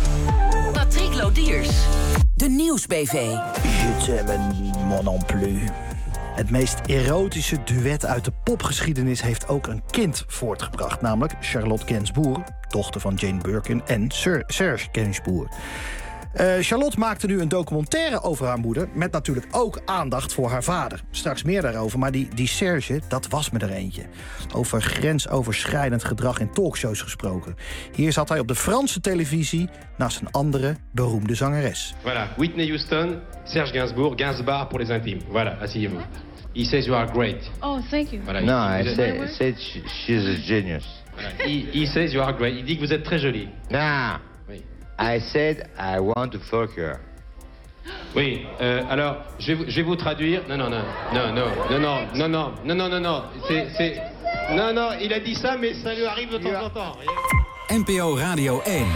Patrick Lodiers. De Nieuwsbv. Je t'aime moi non plus. Het meest erotische duet uit de popgeschiedenis heeft ook een kind voortgebracht. Namelijk Charlotte Gainsbourg, dochter van Jane Birkin en Sir Serge Gainsbourg. Uh, Charlotte maakte nu een documentaire over haar moeder, met natuurlijk ook aandacht voor haar vader. Straks meer daarover, maar die, die Serge, dat was me er eentje. Over grensoverschrijdend gedrag in talkshows gesproken. Hier zat hij op de Franse televisie naast een andere beroemde zangeres. Voilà, Whitney Houston, Serge Gainsbourg, Gainsbar pour les intimes. Voilà, asseyez-vous. He says you are great. Oh, thank you. Voilà, no, il, I say, I said she, she's a genius. Voilà, he, he says you are great. Il dit que vous êtes très jolie. Nah. Oui. I said I want to fuck her. Oui, euh, alors, je vais, je vais vous traduire. Non, non, non, non, non, non, non, non, non, non, non, non, non, c'est, c'est... Non, non, il a dit ça, mais ça lui arrive de temps en temps. N P O Radio één.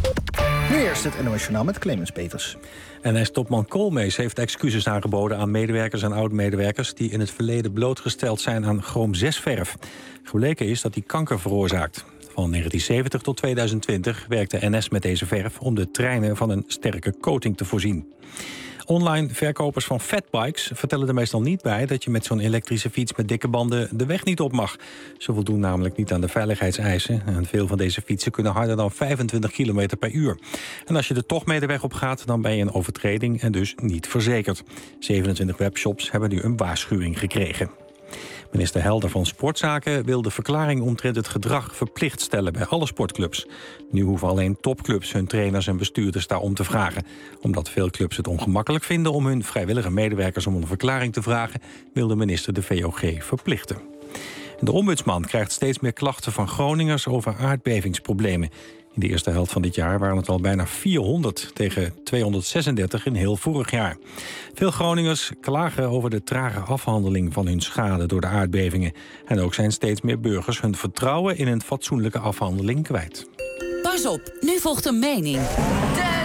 Nu eerst het N O S Journaal met Clemens Peters. N S-topman Koolmees heeft excuses aangeboden aan medewerkers en oud-medewerkers die in het verleden blootgesteld zijn aan chroom zes verf. Gebleken is dat die kanker veroorzaakt. Van negentien zeventig tot tweeduizend twintig werkte N S met deze verf om de treinen van een sterke coating te voorzien. Online verkopers van fatbikes vertellen er meestal niet bij dat je met zo'n elektrische fiets met dikke banden de weg niet op mag. Ze voldoen namelijk niet aan de veiligheidseisen. En veel van deze fietsen kunnen harder dan vijfentwintig kilometer per uur. En als je er toch mee de weg op gaat, dan ben je een overtreding en dus niet verzekerd. zevenentwintig webshops hebben nu een waarschuwing gekregen. Minister Helder van Sportzaken wil de verklaring omtrent het gedrag verplicht stellen bij alle sportclubs. Nu hoeven alleen topclubs hun trainers en bestuurders daarom te vragen. Omdat veel clubs het ongemakkelijk vinden om hun vrijwillige medewerkers om een verklaring te vragen, wil de minister de V O G verplichten. De ombudsman krijgt steeds meer klachten van Groningers over aardbevingsproblemen. In de eerste helft van dit jaar waren het al bijna vierhonderd tegen tweehonderdzesendertig in heel vorig jaar. Veel Groningers klagen over de trage afhandeling van hun schade door de aardbevingen. En ook zijn steeds meer burgers hun vertrouwen in een fatsoenlijke afhandeling kwijt. Pas op, nu volgt een mening. De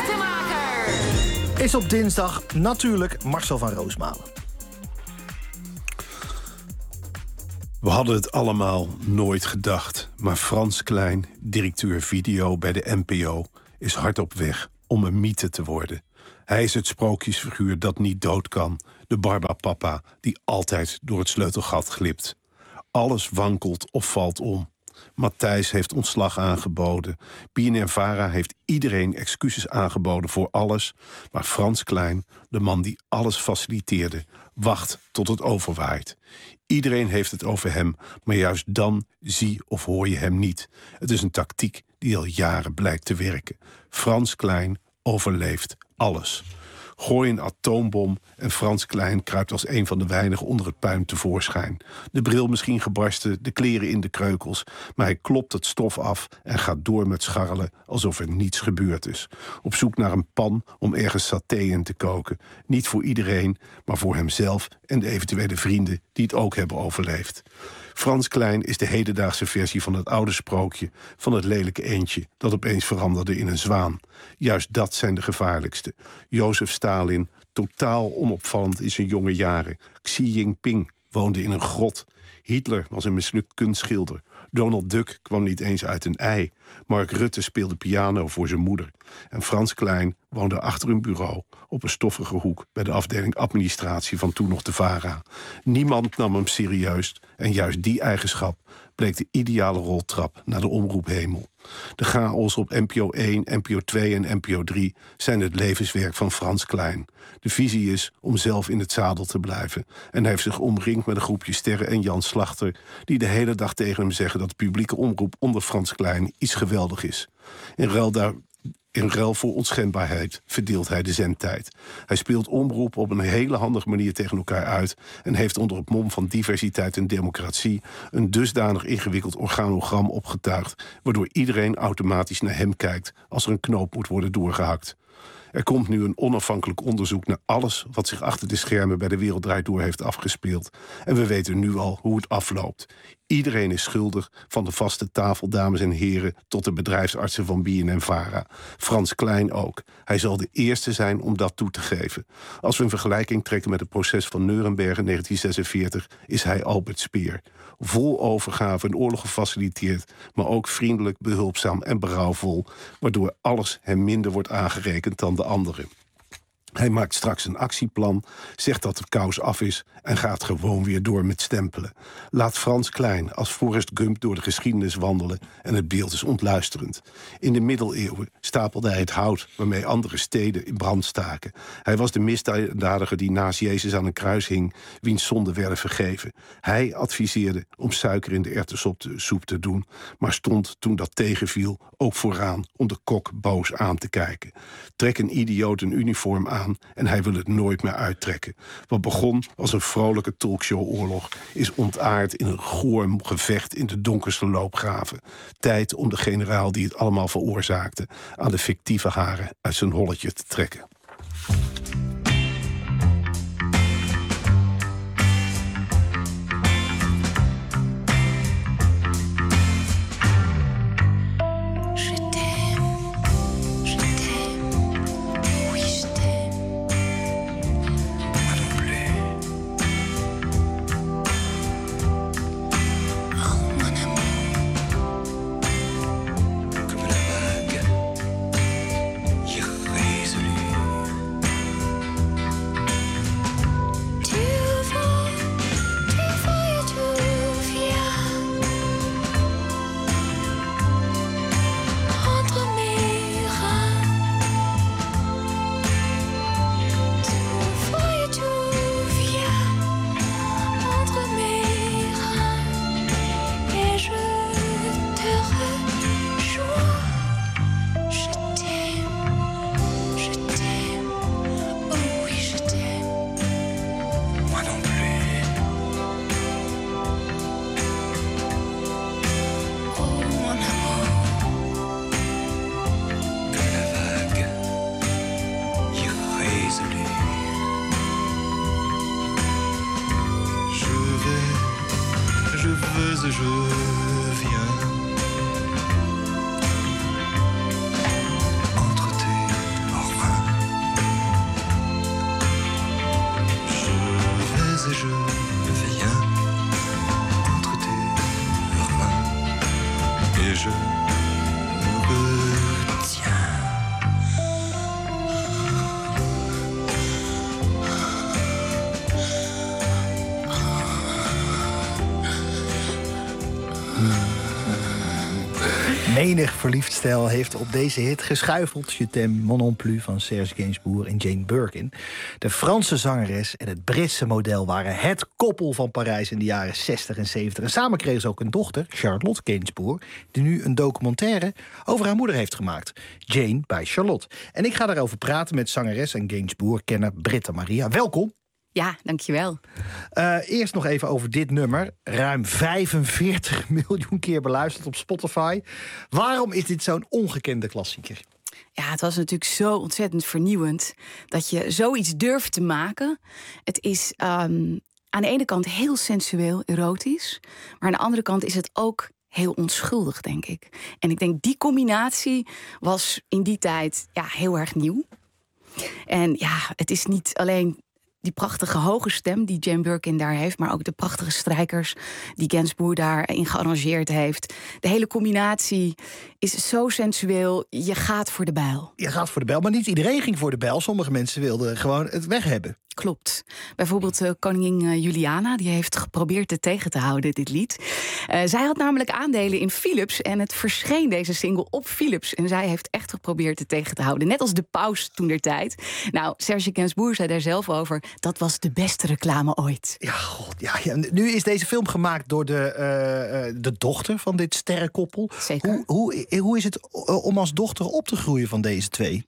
Druktemaker Is op dinsdag natuurlijk Marcel van Roosmalen. We hadden het allemaal nooit gedacht. Maar Frans Klein, directeur video bij de N P O, is hard op weg om een mythe te worden. Hij is het sprookjesfiguur dat niet dood kan. De Barbapapa die altijd door het sleutelgat glipt. Alles wankelt of valt om. Matthijs heeft ontslag aangeboden. B N N Vara heeft iedereen excuses aangeboden voor alles. Maar Frans Klein, de man die alles faciliteerde, wacht tot het overwaait. Iedereen heeft het over hem, maar juist dan zie of hoor je hem niet. Het is een tactiek die al jaren blijkt te werken. Frans Klein overleeft alles. Gooi een atoombom en Frans Klein kruipt als een van de weinigen onder het puin tevoorschijn. De bril misschien gebarsten, de kleren in de kreukels, maar hij klopt het stof af en gaat door met scharrelen alsof er niets gebeurd is. Op zoek naar een pan om ergens saté in te koken. Niet voor iedereen, maar voor hemzelf en de eventuele vrienden die het ook hebben overleefd. Frans Klein is de hedendaagse versie van het oude sprookje van het lelijke eendje dat opeens veranderde in een zwaan. Juist dat zijn de gevaarlijkste. Jozef Stalin, totaal onopvallend in zijn jonge jaren. Xi Jinping woonde in een grot. Hitler was een mislukt kunstschilder. Donald Duck kwam niet eens uit een ei. Mark Rutte speelde piano voor zijn moeder. En Frans Klein woonde achter een bureau op een stoffige hoek bij de afdeling administratie van toen nog de VARA. Niemand nam hem serieus en juist die eigenschap bleek de ideale roltrap naar de omroephemel. De chaos op N P O één, N P O twee en N P O drie zijn het levenswerk van Frans Klein. De visie is om zelf in het zadel te blijven. En hij heeft zich omringd met een groepje sterren en Jan Slachter die de hele dag tegen hem zeggen dat de publieke omroep onder Frans Klein iets geweldig is. In ruil daar, In ruil voor onschendbaarheid verdeelt hij de zendtijd. Hij speelt omroep op een hele handige manier tegen elkaar uit en heeft onder het mom van diversiteit en democratie een dusdanig ingewikkeld organogram opgetuigd, waardoor iedereen automatisch naar hem kijkt als er een knoop moet worden doorgehakt. Er komt nu een onafhankelijk onderzoek naar alles wat zich achter de schermen bij De Wereld Draait Door heeft afgespeeld. En we weten nu al hoe het afloopt. Iedereen is schuldig, van de vaste tafel, dames en heren, tot de bedrijfsartsen van B N N Vara. Frans Klein ook. Hij zal de eerste zijn om dat toe te geven. Als we een vergelijking trekken met het proces van Nuremberg in negentien zesenveertig... is hij Albert Speer. Vol overgave en oorlog gefaciliteerd, maar ook vriendelijk, behulpzaam en berouwvol, waardoor alles hem minder wordt aangerekend dan de anderen. Hij maakt straks een actieplan, zegt dat de kous af is en gaat gewoon weer door met stempelen. Laat Frans Klein als Forrest Gump door de geschiedenis wandelen en het beeld is ontluisterend. In de middeleeuwen stapelde hij het hout waarmee andere steden in brand staken. Hij was de misdadiger die naast Jezus aan een kruis hing, wiens zonden werden vergeven. Hij adviseerde om suiker in de erwtensoep te, soep te doen, maar stond toen dat tegenviel ook vooraan om de kok boos aan te kijken. Trek een idioot een uniform aan en hij wil het nooit meer uittrekken. Wat begon als een vrolijke talkshow-oorlog is ontaard in een goor gevecht in de donkerste loopgraven. Tijd om de generaal die het allemaal veroorzaakte aan de fictieve haren uit zijn holletje te trekken. Menig verliefd stel heeft op deze hit geschuifeld. Je t'aime mon non plus van Serge Gainsbourg en Jane Birkin. De Franse zangeres en het Britse model waren het koppel van Parijs in de jaren zestig en zeventig. En samen kregen ze ook een dochter, Charlotte Gainsbourg, die nu een documentaire over haar moeder heeft gemaakt. Jane bij Charlotte. En ik ga daarover praten met zangeres en Gainsbourg-kenner Britta Maria. Welkom. Ja, dankjewel. Uh, eerst nog even over dit nummer. Ruim vijfenveertig miljoen keer beluisterd op Spotify. Waarom is dit zo'n ongekende klassieker? Ja, het was natuurlijk zo ontzettend vernieuwend dat je zoiets durft te maken. Het is um, aan de ene kant heel sensueel, erotisch. Maar aan de andere kant is het ook heel onschuldig, denk ik. En ik denk die combinatie was in die tijd ja, heel erg nieuw. En ja, het is niet alleen die prachtige hoge stem die Jane Birkin daar heeft, maar ook de prachtige strijkers die Gainsbourg daarin gearrangeerd heeft. De hele combinatie is zo sensueel. Je gaat voor de bijl. Je gaat voor de bijl, maar niet iedereen ging voor de bijl. Sommige mensen wilden gewoon het weg hebben. Klopt. Bijvoorbeeld uh, koningin uh, Juliana, die heeft geprobeerd het tegen te houden, dit lied. Uh, zij had namelijk aandelen in Philips en het verscheen deze single op Philips. En zij heeft echt geprobeerd het tegen te houden. Net als de paus toentertijd. Nou, Serge Gainsbourg zei daar zelf over, dat was de beste reclame ooit. Ja, god, ja, ja. Nu is deze film gemaakt door de, uh, de dochter van dit sterrenkoppel. Zeker. Hoe, hoe, hoe is het om als dochter op te groeien van deze twee?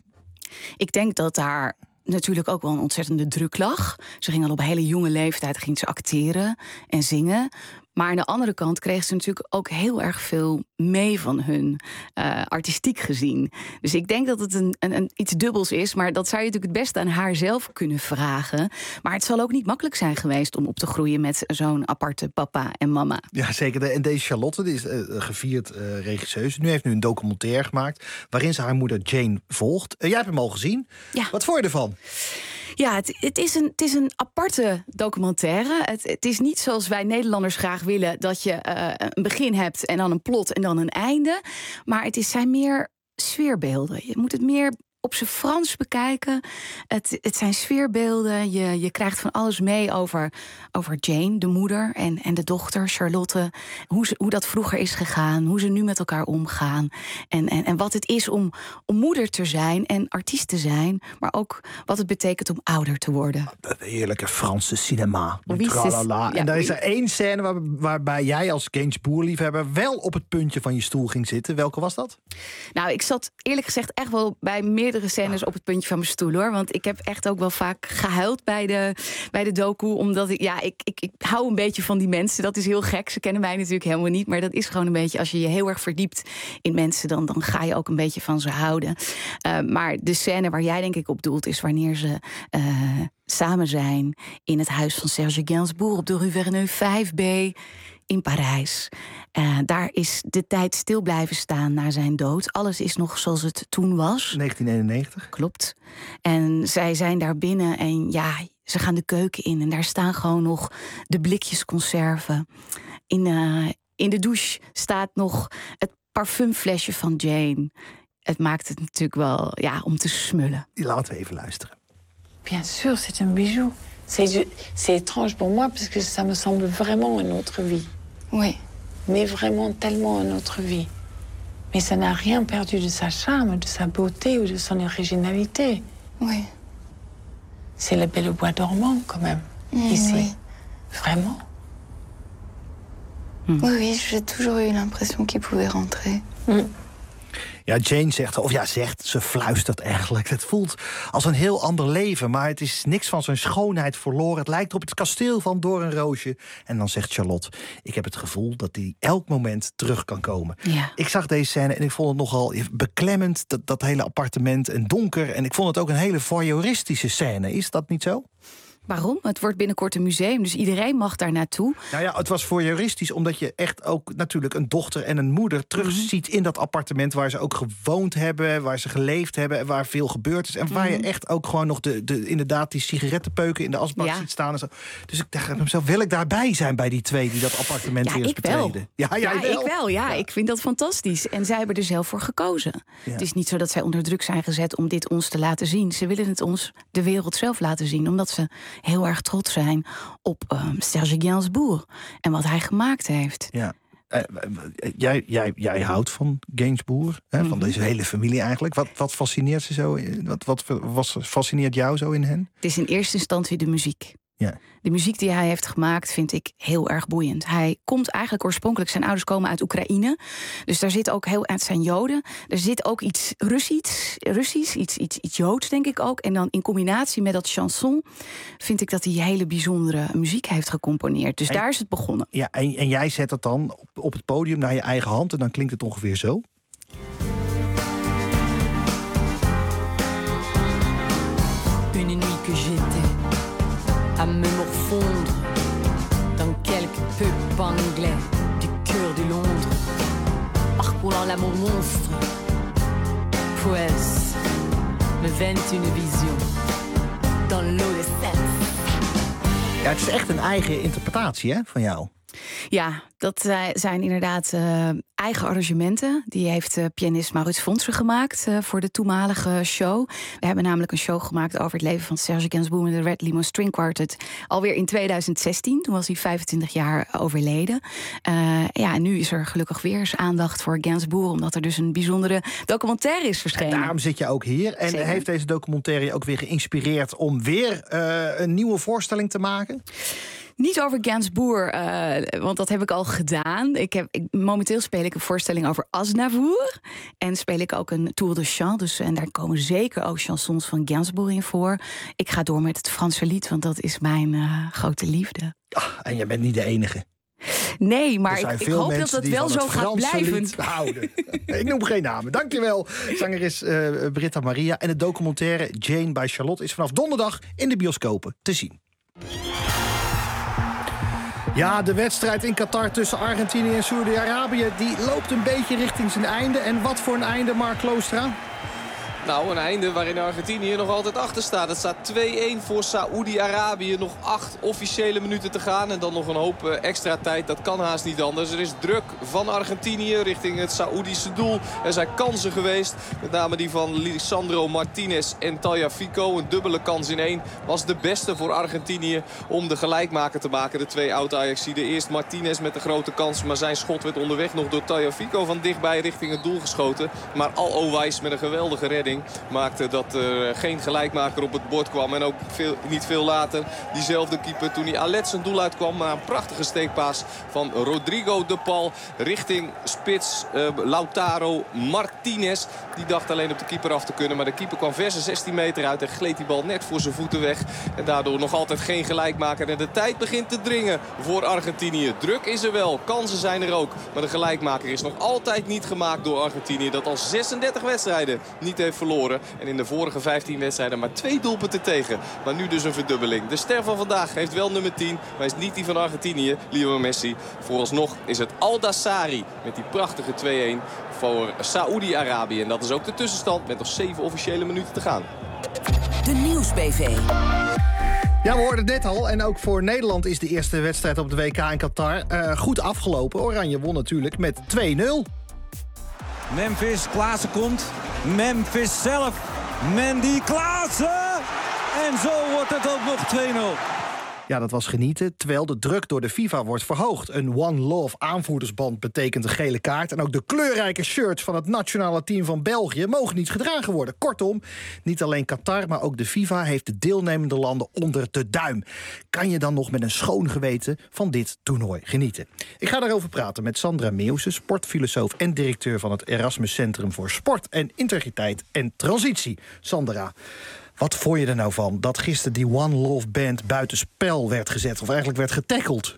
Ik denk dat daar natuurlijk ook wel een ontzettende druk lag. Ze ging al op een hele jonge leeftijd ging ze acteren en zingen. Maar aan de andere kant kreeg ze natuurlijk ook heel erg veel mee van hun, uh, artistiek gezien. Dus ik denk dat het een, een, een iets dubbels is, maar dat zou je natuurlijk het beste aan haar zelf kunnen vragen. Maar het zal ook niet makkelijk zijn geweest om op te groeien met zo'n aparte papa en mama. Ja, zeker. En deze Charlotte, die is uh, gevierd uh, regisseuse. Nu heeft nu een documentaire gemaakt waarin ze haar moeder Jane volgt. Uh, jij hebt hem al gezien. Ja. Wat vond je ervan? Ja, het, het, is een, het is een aparte documentaire. Het, het is niet zoals wij Nederlanders graag willen, dat je uh, een begin hebt en dan een plot en dan een einde. Maar het is, zijn meer sfeerbeelden. Je moet het meer op zijn Frans bekijken. Het, het zijn sfeerbeelden. Je, je krijgt van alles mee over, over Jane, de moeder, en, en de dochter, Charlotte. Hoe, ze, hoe dat vroeger is gegaan. Hoe ze nu met elkaar omgaan. En, en, en wat het is om, om moeder te zijn en artiest te zijn. Maar ook wat het betekent om ouder te worden. Dat heerlijke Franse cinema. Oui, Tralala. ja, en daar oui. is er één scène waar, waarbij jij als Gainsbourg-liefhebber wel op het puntje van je stoel ging zitten. Welke was dat? Nou, ik zat eerlijk gezegd echt wel bij meer meerdere scènes op het puntje van mijn stoel, hoor. Want ik heb echt ook wel vaak gehuild bij de, bij de docu. Omdat ik, ja, ik, ik, ik hou een beetje van die mensen. Dat is heel gek. Ze kennen mij natuurlijk helemaal niet. Maar dat is gewoon een beetje, als je je heel erg verdiept in mensen, dan, dan ga je ook een beetje van ze houden. Uh, maar de scène waar jij denk ik op doelt, is wanneer ze uh, samen zijn in het huis van Serge Gainsbourg op de Rue Verneuil vijf B in Parijs. Uh, daar is de tijd stil blijven staan na zijn dood. Alles is nog zoals het toen was. negentien eenennegentig. Klopt. En zij zijn daar binnen en ja, ze gaan de keuken in. En daar staan gewoon nog de blikjes conserven. In, uh, in de douche staat nog het parfumflesje van Jane. Het maakt het natuurlijk wel, ja, om te smullen. Laten we even luisteren. Bien sûr, c'est un bijou. C'est, c'est étrange pour moi parce que ça me semble vraiment une autre vie. Oui. Mais vraiment tellement une autre vie. Mais ça n'a rien perdu de sa charme, de sa beauté ou de son originalité. Oui. C'est le bel bois dormant quand même, mmh, ici. Oui. Vraiment. Mmh. Oui, oui, j'ai toujours eu l'impression qu'il pouvait rentrer. Mmh. Ja, Jane zegt, of ja, zegt, ze fluistert eigenlijk. Het voelt als een heel ander leven, maar het is niks van zijn schoonheid verloren. Het lijkt op het kasteel van Doornroosje. En dan zegt Charlotte, ik heb het gevoel dat hij elk moment terug kan komen. Ja. Ik zag deze scène en ik vond het nogal beklemmend, dat, dat hele appartement en donker. En ik vond het ook een hele voyeuristische scène. Is dat niet zo? Waarom? Het wordt binnenkort een museum, dus iedereen mag daar naartoe. Nou ja, het was voyeuristisch, omdat je echt ook natuurlijk een dochter en een moeder terugziet in dat appartement waar ze ook gewoond hebben, waar ze geleefd hebben en waar veel gebeurd is. En waar Mm-hmm. je echt ook gewoon nog de, de, inderdaad die sigarettenpeuken in de asbak Ja. ziet staan. En zo. Dus ik dacht bij mezelf, wil ik daarbij zijn bij die twee die dat appartement Ja, weer eens ik wel. betreden? Ja, jij ja, wel. ik wel. Ja, ik vind dat fantastisch. En zij hebben er zelf voor gekozen. Ja. Het is niet zo dat zij onder druk zijn gezet om dit ons te laten zien. Ze willen het ons, de wereld zelf, laten zien. Omdat ze heel erg trots zijn op um, Serge Gainsbourg en wat hij gemaakt heeft. Ja. Uh, jij, jij, jij houdt van Gainsbourg, hè, Mm-hmm. van deze hele familie eigenlijk. Wat, wat fascineert ze zo? Wat, wat was, fascineert jou zo in hen? Het is in eerste instantie de muziek. Ja. De muziek die hij heeft gemaakt vind ik heel erg boeiend. Hij komt eigenlijk oorspronkelijk, zijn ouders komen uit Oekraïne. Dus daar zit ook heel, het zijn Joden. Er zit ook iets Russisch, Russisch iets, iets, iets Joods denk ik ook. En dan in combinatie met dat chanson vind ik dat hij hele bijzondere muziek heeft gecomponeerd. Dus en, daar is het begonnen. Ja, en, en jij zet het dan op, op het podium naar je eigen hand en dan klinkt het ongeveer zo. Une nuit que j'étais à me morfondre dans quelques peuples anglais du cœur de Londres, parcourant l'amour monstre, pues me vint une vision dans l'eau de Seine. Ja, het is echt een eigen interpretatie, hè, van jou. Ja, dat uh, zijn inderdaad uh, eigen arrangementen. Die heeft uh, pianist Maurits Vonsen gemaakt uh, voor de toenmalige show. We hebben namelijk een show gemaakt over het leven van Serge Gainsbourg met de Red Limo String Quartet. Alweer in tweeduizend zestien, toen was hij vijfentwintig jaar overleden. Uh, ja, en nu is er gelukkig weer eens aandacht voor Gainsbourg, omdat er dus een bijzondere documentaire is verschenen. En daarom zit je ook hier. En Zeker. Heeft deze documentaire je ook weer geïnspireerd om weer uh, een nieuwe voorstelling te maken? Niet over Gainsbourg, uh, want dat heb ik al gedaan. Ik heb, ik, momenteel speel ik een voorstelling over Aznavour. En speel ik ook een tour de chant. Dus, en daar komen zeker ook chansons van Gainsbourg in voor. Ik ga door met het Franse lied, want dat is mijn uh, grote liefde. Ah, en je bent niet de enige. Nee, maar ik, ik hoop dat dat wel zo gaat blijven. Houden. Ik noem geen namen. Dankjewel, zangeres uh, Britta Maria. En de documentaire Jane by Charlotte is vanaf donderdag in de bioscopen te zien. Ja, de wedstrijd in Qatar tussen Argentinië en Saoedi-Arabië die loopt een beetje richting zijn einde. En wat voor een einde, Mark Kloostra? Nou, een einde waarin Argentinië nog altijd achter staat. Het staat twee-één voor Saoedi-Arabië. Nog acht officiële minuten te gaan. En dan nog een hoop extra tijd. Dat kan haast niet anders. Er is druk van Argentinië richting het Saoedische doel. Er zijn kansen geweest. Met name die van Lisandro Martinez en Tagliafico. Een dubbele kans in één. Was de beste voor Argentinië om de gelijkmaker te maken. De twee oud-Ajaxiden. Eerst Martinez met de grote kans. Maar zijn schot werd onderweg nog door Tagliafico van dichtbij richting het doel geschoten. Maar Al Owais met een geweldige redding maakte dat er geen gelijkmaker op het bord kwam. En ook veel, niet veel later diezelfde keeper toen hij Alet zijn doel uitkwam. Maar een prachtige steekpaas van Rodrigo de Paul richting spits uh, Lautaro Martinez. Die dacht alleen op de keeper af te kunnen. Maar de keeper kwam verse zestien meter uit en gleed die bal net voor zijn voeten weg. En daardoor nog altijd geen gelijkmaker. En de tijd begint te dringen voor Argentinië. Druk is er wel, kansen zijn er ook. Maar de gelijkmaker is nog altijd niet gemaakt door Argentinië. Dat al zesendertig wedstrijden niet heeft verloren. En in de vorige vijftien wedstrijden maar twee doelpunten tegen. Maar nu dus een verdubbeling. De ster van vandaag heeft wel nummer tien. Maar is niet die van Argentinië, Lionel Messi. Vooralsnog is het Al-Dassari met die prachtige twee-één voor Saoedi-Arabië. En dat is ook de tussenstand met nog zeven officiële minuten te gaan. De Nieuws-B V. Ja, we hoorden het net al. En ook voor Nederland is de eerste wedstrijd op de W K in Qatar uh, goed afgelopen. Oranje won natuurlijk met twee nul. Memphis, Klaassen komt. Memphis zelf. Mendy, Klaassen. En zo wordt het ook nog twee nul. Ja, dat was genieten, terwijl de druk door de FIFA wordt verhoogd. Een One Love aanvoerdersband betekent een gele kaart. En ook de kleurrijke shirts van het nationale team van België mogen niet gedragen worden. Kortom, niet alleen Qatar, maar ook de FIFA heeft de deelnemende landen onder de duim. Kan je dan nog met een schoon geweten van dit toernooi genieten? Ik ga daarover praten met Sandra Meeuwse, sportfilosoof en directeur van het Erasmus Centrum voor Sport en Integriteit en Transitie. Sandra, wat vond je er nou van dat gisteren die One Love Band buitenspel werd gezet, of eigenlijk werd getackeld?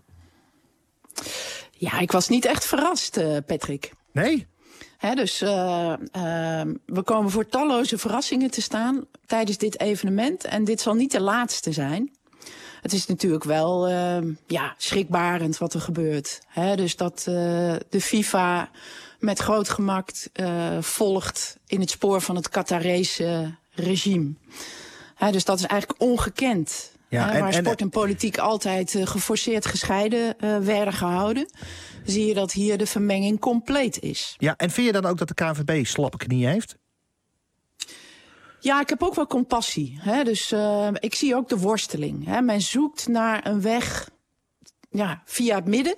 Ja, ik was niet echt verrast, uh, Patrick. Nee? He, dus uh, uh, we komen voor talloze verrassingen te staan tijdens dit evenement. En dit zal niet de laatste zijn. Het is natuurlijk wel uh, ja, schrikbarend wat er gebeurt. He, dus dat uh, de FIFA met groot gemak uh, volgt in het spoor van het Qatarese regime. He, dus dat is eigenlijk ongekend. Ja, he, en, waar sport en, en politiek altijd uh, geforceerd gescheiden uh, werden gehouden, zie je dat hier de vermenging compleet is. Ja, en vind je dan ook dat de K N V B slappe knieën heeft? Ja, ik heb ook wel compassie. Hè? Dus uh, ik zie ook de worsteling. Hè? Men zoekt naar een weg ja, via het midden.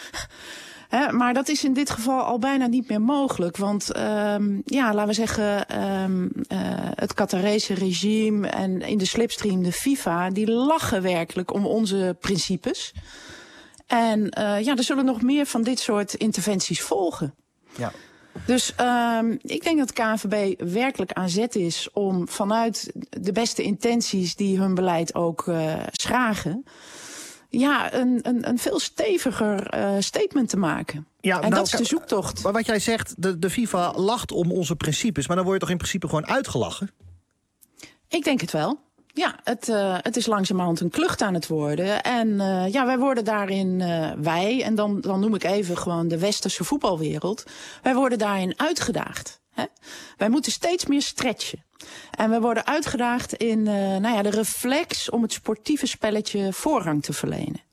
He, maar dat is in dit geval al bijna niet meer mogelijk. Want um, ja, laten we zeggen, um, uh, het Qatarese regime en in de slipstream de FIFA, die lachen werkelijk om onze principes. En uh, ja, er zullen nog meer van dit soort interventies volgen. Ja. Dus um, ik denk dat K N V B werkelijk aan zet is om vanuit de beste intenties die hun beleid ook uh, schragen, ja, een, een, een veel steviger uh, statement te maken. Ja, en nou, dat is de zoektocht. Maar wat jij zegt, de, de FIFA lacht om onze principes, maar dan word je toch in principe gewoon uitgelachen? Ik denk het wel. Ja, het, uh, het is langzamerhand een klucht aan het worden. En uh, ja, wij worden daarin, uh, wij, en dan, dan noem ik even gewoon de westerse voetbalwereld, wij worden daarin uitgedaagd. Hè? Wij moeten steeds meer stretchen. En we worden uitgedaagd in uh, nou ja, de reflex om het sportieve spelletje voorrang te verlenen.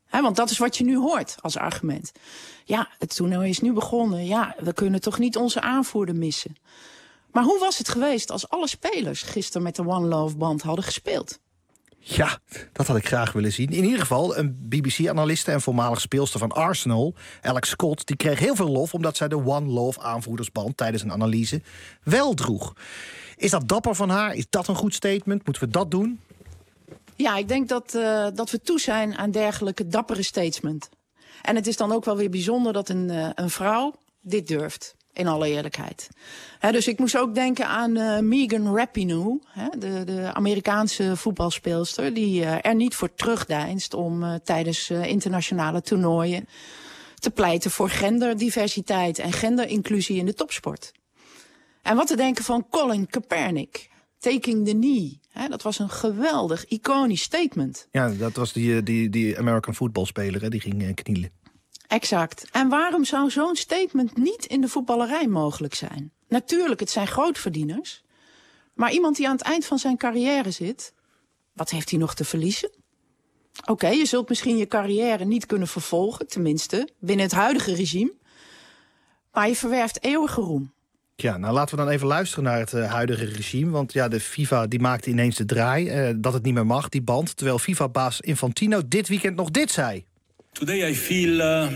He, want dat is wat je nu hoort als argument. Ja, het toernooi is nu begonnen. Ja, we kunnen toch niet onze aanvoerder missen. Maar hoe was het geweest als alle spelers gisteren met de One Love band hadden gespeeld? Ja, dat had ik graag willen zien. In ieder geval, een B B C-analyste en voormalig speelster van Arsenal, Alex Scott, die kreeg heel veel lof omdat zij de One Love aanvoerdersband tijdens een analyse wel droeg. Is dat dapper van haar? Is dat een goed statement? Moeten we dat doen? Ja, ik denk dat, uh, dat we toe zijn aan dergelijke dappere statement. En het is dan ook wel weer bijzonder dat een, uh, een vrouw dit durft. In alle eerlijkheid. He, dus ik moest ook denken aan uh, Megan Rapinoe, he, de, de Amerikaanse voetbalspeelster, die uh, er niet voor terugdeinst om uh, tijdens uh, internationale toernooien te pleiten voor genderdiversiteit en genderinclusie in de topsport. En wat te denken van Colin Kaepernick, taking the knee. He, dat was een geweldig, iconisch statement. Ja, dat was die, die, die American voetbalspeler, hè, die ging uh, knielen. Exact. En waarom zou zo'n statement niet in de voetballerij mogelijk zijn? Natuurlijk, het zijn grootverdieners. Maar iemand die aan het eind van zijn carrière zit, wat heeft hij nog te verliezen? Oké, okay, je zult misschien je carrière niet kunnen vervolgen, tenminste binnen het huidige regime. Maar je verwerft eeuwige roem. Ja, nou laten we dan even luisteren naar het uh, huidige regime. Want ja, de FIFA die maakte ineens de draai uh, dat het niet meer mag, die band. Terwijl FIFA-baas Infantino dit weekend nog dit zei. Today I feel uh,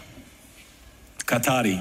Qatari.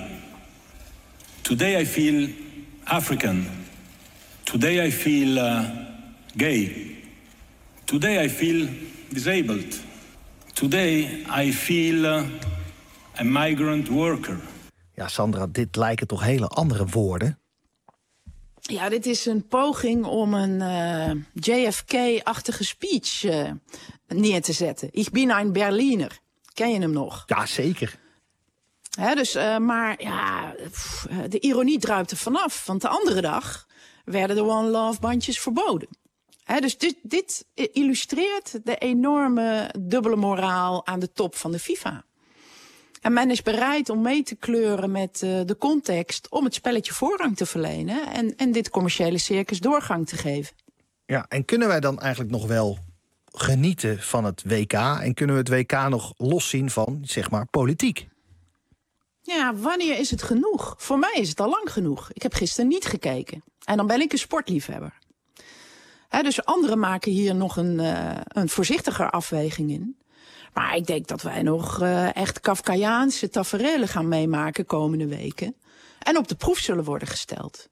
Today I feel African. Today I feel uh, gay. Today I feel disabled. Today I feel uh, a migrant worker. Ja, Sandra, dit lijken toch hele andere woorden? Ja, dit is een poging om een uh, J F K-achtige speech uh, neer te zetten. Ik ben een Berliner. Ken je hem nog? Ja, zeker. He, dus, uh, maar ja, pff, de ironie druipt er vanaf. Want de andere dag werden de One Love bandjes verboden. He, dus dit, dit illustreert de enorme dubbele moraal aan de top van de FIFA. En men is bereid om mee te kleuren met uh, de context om het spelletje voorrang te verlenen en, en dit commerciële circus doorgang te geven. Ja, en kunnen wij dan eigenlijk nog wel genieten van het W K en kunnen we het W K nog loszien van, zeg maar, politiek? Ja, wanneer is het genoeg? Voor mij is het al lang genoeg. Ik heb gisteren niet gekeken. En dan ben ik een sportliefhebber. He, dus anderen maken hier nog een, uh, een voorzichtiger afweging in. Maar ik denk dat wij nog uh, echt Kafkaiaanse taferelen gaan meemaken komende weken. En op de proef zullen worden gesteld.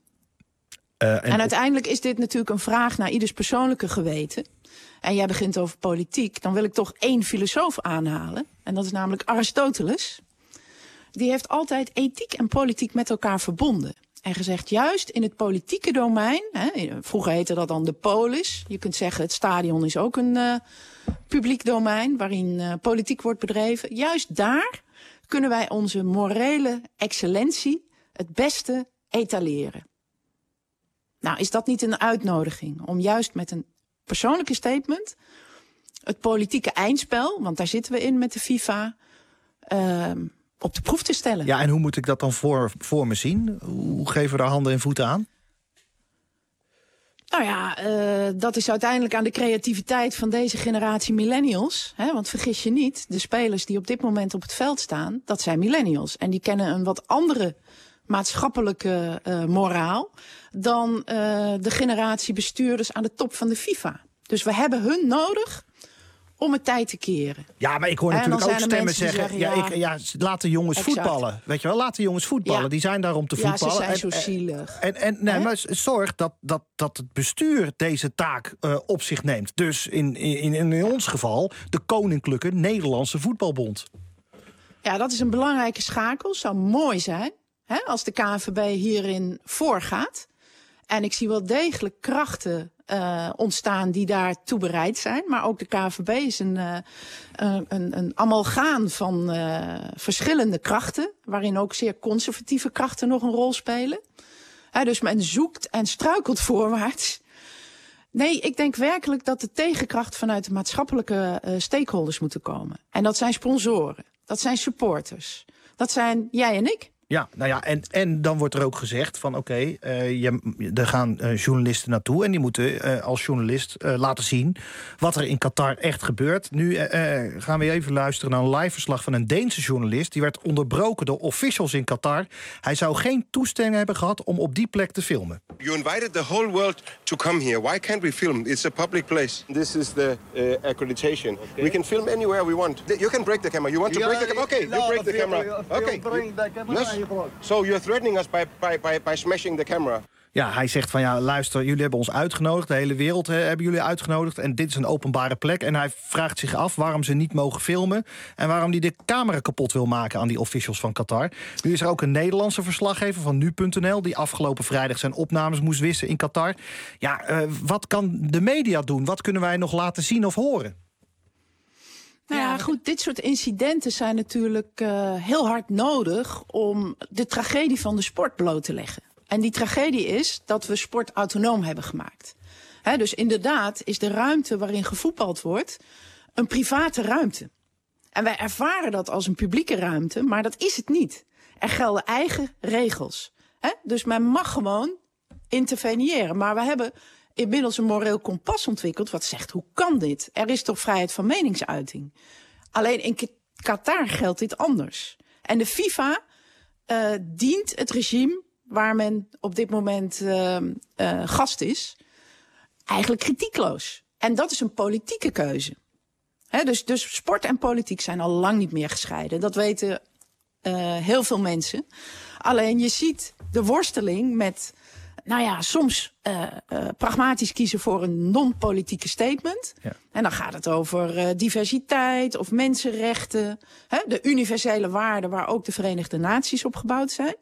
Uh, en, en uiteindelijk is dit natuurlijk een vraag naar ieders persoonlijke geweten. En jij begint over politiek. Dan wil ik toch één filosoof aanhalen. En dat is namelijk Aristoteles. Die heeft altijd ethiek en politiek met elkaar verbonden. En gezegd, juist in het politieke domein, hè, vroeger heette dat dan de polis. Je kunt zeggen, het stadion is ook een uh, publiek domein waarin uh, politiek wordt bedreven. Juist daar kunnen wij onze morele excellentie het beste etaleren. Nou, is dat niet een uitnodiging om juist met een persoonlijke statement het politieke eindspel, want daar zitten we in met de FIFA, uh, op de proef te stellen. Ja, en hoe moet ik dat dan voor, voor me zien? Hoe geven we daar handen en voeten aan? Nou ja, uh, dat is uiteindelijk aan de creativiteit van deze generatie millennials. Hè? Want vergis je niet, de spelers die op dit moment op het veld staan, dat zijn millennials. En die kennen een wat andere maatschappelijke uh, moraal dan uh, de generatie bestuurders aan de top van de FIFA. Dus we hebben hun nodig om het tijd te keren. Ja, maar ik hoor natuurlijk ook stemmen zeggen, zeggen ja, ik, ja, laat de jongens exact. voetballen. Weet je wel, laat de jongens voetballen. Ja. Die zijn daar om te voetballen. Ja, ze zijn en, zo zielig. En, en, nee, maar zorg dat, dat, dat het bestuur deze taak uh, op zich neemt. Dus in, in, in ons geval de Koninklijke Nederlandse Voetbalbond. Ja, dat is een belangrijke schakel. Zou mooi zijn, hè, als de K N V B hierin voorgaat. En ik zie wel degelijk krachten uh, ontstaan die daartoe bereid zijn. Maar ook de K N V B is een, uh, een, een amalgaan van uh, verschillende krachten, waarin ook zeer conservatieve krachten nog een rol spelen. He, dus men zoekt en struikelt voorwaarts. Nee, ik denk werkelijk dat de tegenkracht vanuit de maatschappelijke uh, stakeholders moeten komen. En dat zijn sponsoren, dat zijn supporters, dat zijn jij en ik. Ja, nou ja, en, en dan wordt er ook gezegd van oké, okay, uh, er gaan uh, journalisten naartoe en die moeten uh, als journalist uh, laten zien wat er in Qatar echt gebeurt. Nu uh, gaan we even luisteren naar een live verslag van een Deense journalist. Die werd onderbroken door officials in Qatar. Hij zou geen toestemming hebben gehad om op die plek te filmen. You invited the whole world to come here. Why can't we film? It's a public place. This is the uh, accreditation. Okay. We can film anywhere we want. You can break the camera. You want to break the camera? Okay, you break the camera. Okay. So you're threatening us by, by, by, by smashing the camera. Ja, hij zegt van ja, luister, jullie hebben ons uitgenodigd. De hele wereld he, hebben jullie uitgenodigd. En dit is een openbare plek. En hij vraagt zich af waarom ze niet mogen filmen. En waarom hij de camera kapot wil maken aan die officials van Qatar. Nu is er ook een Nederlandse verslaggever van nu punt n l... die afgelopen vrijdag zijn opnames moest wissen in Qatar. Ja, uh, wat kan de media doen? Wat kunnen wij nog laten zien of horen? Nou ja, goed, dit soort incidenten zijn natuurlijk uh, heel hard nodig om de tragedie van de sport bloot te leggen. En die tragedie is dat we sport autonoom hebben gemaakt. He, dus inderdaad is de ruimte waarin gevoetbald wordt een private ruimte. En wij ervaren dat als een publieke ruimte, maar dat is het niet. Er gelden eigen regels. He, dus men mag gewoon interveneren. Maar we hebben inmiddels een moreel kompas ontwikkeld wat zegt, hoe kan dit? Er is toch vrijheid van meningsuiting? Alleen in Qatar geldt dit anders. En de FIFA uh, dient het regime waar men op dit moment uh, uh, gast is, eigenlijk kritiekloos. En dat is een politieke keuze. He, dus, dus sport en politiek zijn al lang niet meer gescheiden. Dat weten uh, heel veel mensen. Alleen je ziet de worsteling met, nou ja, soms uh, uh, pragmatisch kiezen voor een non-politieke statement. Ja. En dan gaat het over uh, diversiteit of mensenrechten. Hè, de universele waarden waar ook de Verenigde Naties op gebouwd zijn.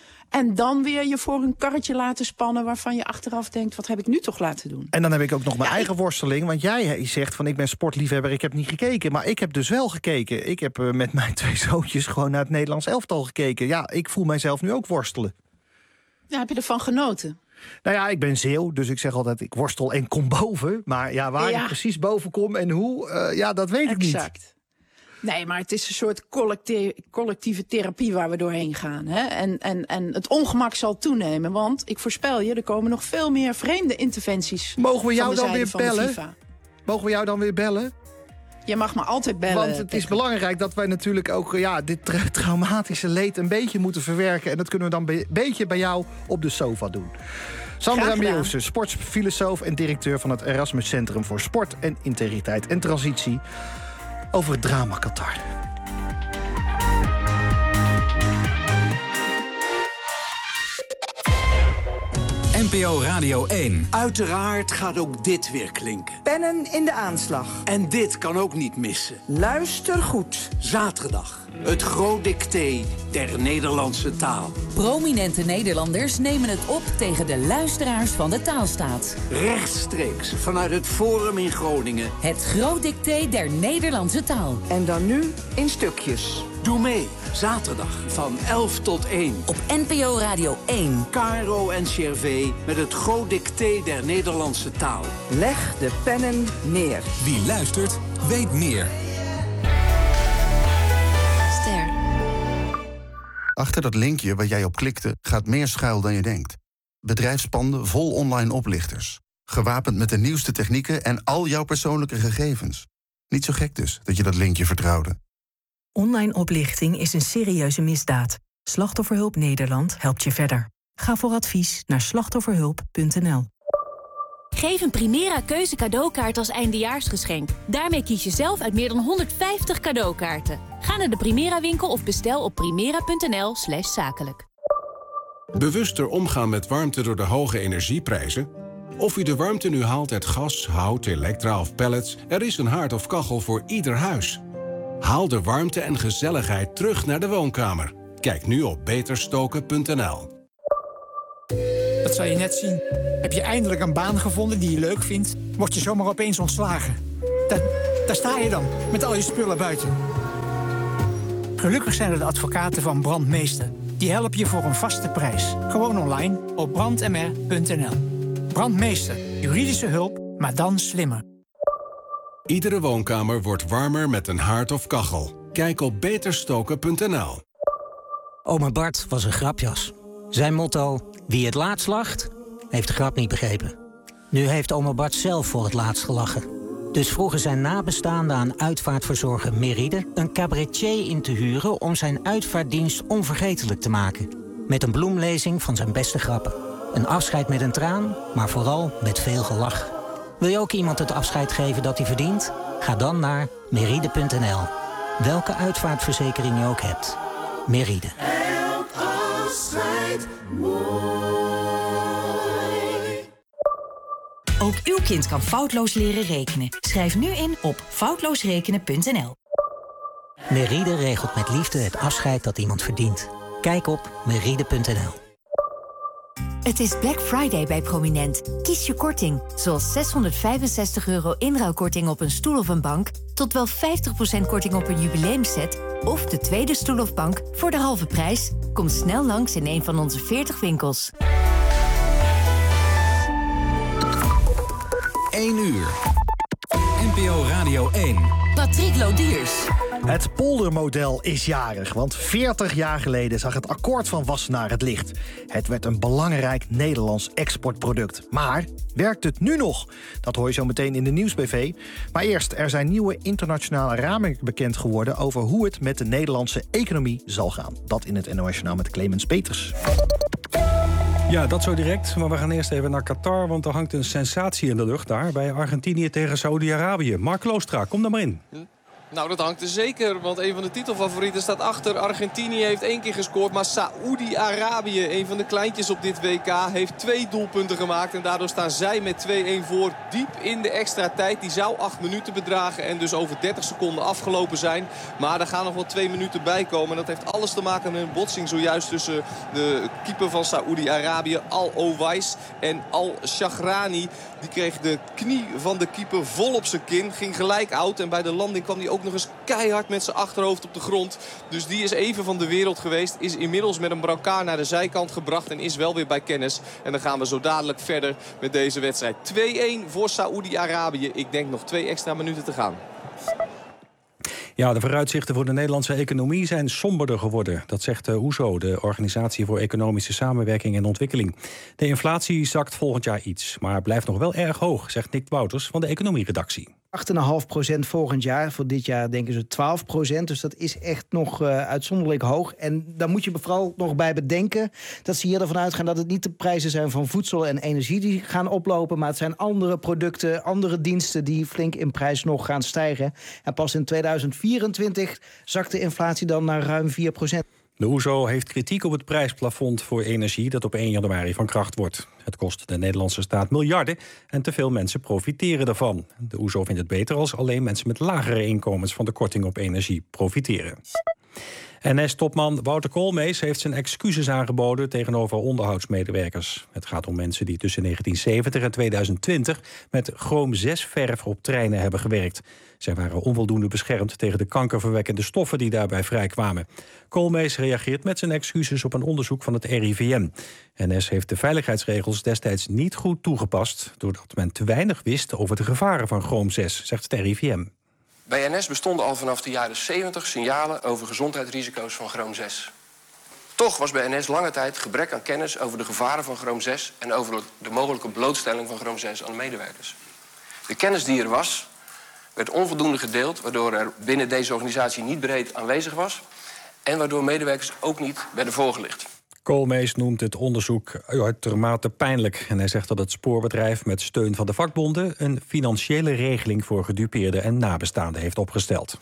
En dan weer je voor een karretje laten spannen waarvan je achteraf denkt, wat heb ik nu toch laten doen? En dan heb ik ook nog mijn ja, eigen ik... worsteling. Want jij zegt van ik ben sportliefhebber, ik heb niet gekeken. Maar ik heb dus wel gekeken. Ik heb uh, met mijn twee zoontjes gewoon naar het Nederlands elftal gekeken. Ja, ik voel mijzelf nu ook worstelen. Ja, heb je ervan genoten? Nou ja, ik ben Zeeuw, dus ik zeg altijd ik worstel en kom boven. Maar ja, waar ja. ik precies boven kom en hoe, uh, ja, dat weet exact. ik niet. Exact. Nee, maar het is een soort collectie, collectieve therapie waar we doorheen gaan. Hè? En, en, en het ongemak zal toenemen, want ik voorspel je, er komen nog veel meer vreemde interventies. Mogen we jou van de dan weer bellen? Mogen we jou dan weer bellen? Je mag me altijd bellen. Want het is belangrijk dat wij natuurlijk ook ja, dit tra traumatische leed een beetje moeten verwerken. En dat kunnen we dan een be beetje bij jou op de sofa doen. Sandra Meeuwse, sportfilosoof en directeur van het Erasmus Centrum voor Sport en Integriteit en Transitie. Over het drama Qatar. N P O Radio één. Uiteraard gaat ook dit weer klinken. Pennen in de aanslag. En dit kan ook niet missen. Luister goed. Zaterdag. Het groot dicté der Nederlandse taal. Prominente Nederlanders nemen het op tegen de luisteraars van de taalstaat. Rechtstreeks vanuit het Forum in Groningen. Het groot dicté der Nederlandse taal. En dan nu in stukjes. Doe mee, zaterdag van elf tot één. Op N P O Radio één. Caro en Chervé met het groot dicté der Nederlandse taal. Leg de pennen neer. Wie luistert, weet meer. Ster. Achter dat linkje waar jij op klikte gaat meer schuil dan je denkt. Bedrijfspanden vol online oplichters. Gewapend met de nieuwste technieken en al jouw persoonlijke gegevens. Niet zo gek dus dat je dat linkje vertrouwde. Online oplichting is een serieuze misdaad. Slachtofferhulp Nederland helpt je verder. Ga voor advies naar slachtofferhulp punt n l. Geef een Primera Keuze cadeaukaart als eindejaarsgeschenk. Daarmee kies je zelf uit meer dan honderdvijftig cadeaukaarten. Ga naar de Primera winkel of bestel op primera punt n l slash zakelijk. Bewuster omgaan met warmte door de hoge energieprijzen? Of u de warmte nu haalt uit gas, hout, elektra of pellets, er is een haard of kachel voor ieder huis. Haal de warmte en gezelligheid terug naar de woonkamer. Kijk nu op beterstoken punt n l. Dat zal je net zien. Heb je eindelijk een baan gevonden die je leuk vindt, word je zomaar opeens ontslagen. Da daar sta je dan, met al je spullen buiten. Gelukkig zijn er de advocaten van Brandmeester. Die helpen je voor een vaste prijs. Gewoon online op brand m r punt n l. Brandmeester, juridische hulp, maar dan slimmer. Iedere woonkamer wordt warmer met een haard of kachel. Kijk op beterstoken punt n l. Oma Bart was een grapjas. Zijn motto, wie het laatst lacht, heeft de grap niet begrepen. Nu heeft oma Bart zelf voor het laatst gelachen. Dus vroegen zijn nabestaanden aan uitvaartverzorger Meride een cabaretier in te huren om zijn uitvaartdienst onvergetelijk te maken. Met een bloemlezing van zijn beste grappen. Een afscheid met een traan, maar vooral met veel gelach. Wil je ook iemand het afscheid geven dat hij verdient? Ga dan naar meride punt n l. Welke uitvaartverzekering je ook hebt. Meride. Elk afscheid mooi. Ook uw kind kan foutloos leren rekenen. Schrijf nu in op foutloosrekenen punt n l. Meride regelt met liefde het afscheid dat iemand verdient. Kijk op meride punt n l. Het is Black Friday bij Prominent. Kies je korting, zoals zeshonderdvijfenzestig euro inruilkorting op een stoel of een bank, tot wel vijftig procent korting op een jubileumset of de tweede stoel of bank voor de halve prijs. Kom snel langs in een van onze veertig winkels. één uur. N P O Radio één. Patrick Lodiers. Het poldermodel is jarig, want veertig jaar geleden zag het akkoord van Wassenaar het licht. Het werd een belangrijk Nederlands exportproduct. Maar werkt het nu nog? Dat hoor je zo meteen in de Nieuws B V. Maar eerst, er zijn nieuwe internationale ramingen bekend geworden over hoe het met de Nederlandse economie zal gaan. Dat in het N O S-journaal met Clemens Peters. Ja, dat zo direct. Maar we gaan eerst even naar Qatar, want er hangt een sensatie in de lucht daar bij Argentinië tegen Saoedi-Arabië. Mark Kloostra, kom daar maar in. Nou, dat hangt er zeker, want een van de titelfavorieten staat achter. Argentinië heeft één keer gescoord, maar Saoedi-Arabië, een van de kleintjes op dit W K, heeft twee doelpunten gemaakt. En daardoor staan zij met twee-een voor, diep in de extra tijd. Die zou acht minuten bedragen en dus over dertig seconden afgelopen zijn. Maar er gaan nog wel twee minuten bij komen. En dat heeft alles te maken met een botsing zojuist tussen de keeper van Saoedi-Arabië, Al-Owais, en Al-Shahrani. Die kreeg de knie van de keeper vol op zijn kin, ging gelijk out. En bij de landing kwam hij ook nog eens keihard met zijn achterhoofd op de grond. Dus die is even van de wereld geweest. Is inmiddels met een brancard naar de zijkant gebracht en is wel weer bij kennis. En dan gaan we zo dadelijk verder met deze wedstrijd. twee-een voor Saoedi-Arabië. Ik denk nog twee extra minuten te gaan. Ja, de vooruitzichten voor de Nederlandse economie zijn somberder geworden. Dat zegt de O E S O, de Organisatie voor Economische Samenwerking en Ontwikkeling. De inflatie zakt volgend jaar iets, maar blijft nog wel erg hoog, zegt Nick Wouters van de economieredactie. acht komma vijf procent volgend jaar. Voor dit jaar denken ze twaalf procent. Dus dat is echt nog uh, uitzonderlijk hoog. En daar moet je vooral nog bij bedenken dat ze hier ervan uitgaan dat het niet de prijzen zijn van voedsel en energie die gaan oplopen, maar het zijn andere producten, andere diensten die flink in prijs nog gaan stijgen. En pas in tweeduizend vierentwintig zakt de inflatie dan naar ruim vier procent. De O E S O heeft kritiek op het prijsplafond voor energie dat op één januari van kracht wordt. Het kost de Nederlandse staat miljarden en te veel mensen profiteren daarvan. De O E S O vindt het beter als alleen mensen met lagere inkomens van de korting op energie profiteren. N S-topman Wouter Koolmees heeft zijn excuses aangeboden tegenover onderhoudsmedewerkers. Het gaat om mensen die tussen negentien zeventig en tweeduizend twintig met chroom zes verf op treinen hebben gewerkt. Zij waren onvoldoende beschermd tegen de kankerverwekkende stoffen die daarbij vrijkwamen. Koolmees reageert met zijn excuses op een onderzoek van het R I V M. N S heeft de veiligheidsregels destijds niet goed toegepast, doordat men te weinig wist over de gevaren van chroom zes, zegt het R I V M. Bij N S bestonden al vanaf de jaren zeventig signalen over gezondheidsrisico's van chroom zes. Toch was bij N S lange tijd gebrek aan kennis over de gevaren van chroom zes en over de mogelijke blootstelling van chroom zes aan de medewerkers. De kennis die er was, werd onvoldoende gedeeld, waardoor er binnen deze organisatie niet breed aanwezig was en waardoor medewerkers ook niet werden voorgelicht. Koolmees noemt het onderzoek uitermate pijnlijk. En hij zegt dat het spoorbedrijf met steun van de vakbonden een financiële regeling voor gedupeerden en nabestaanden heeft opgesteld.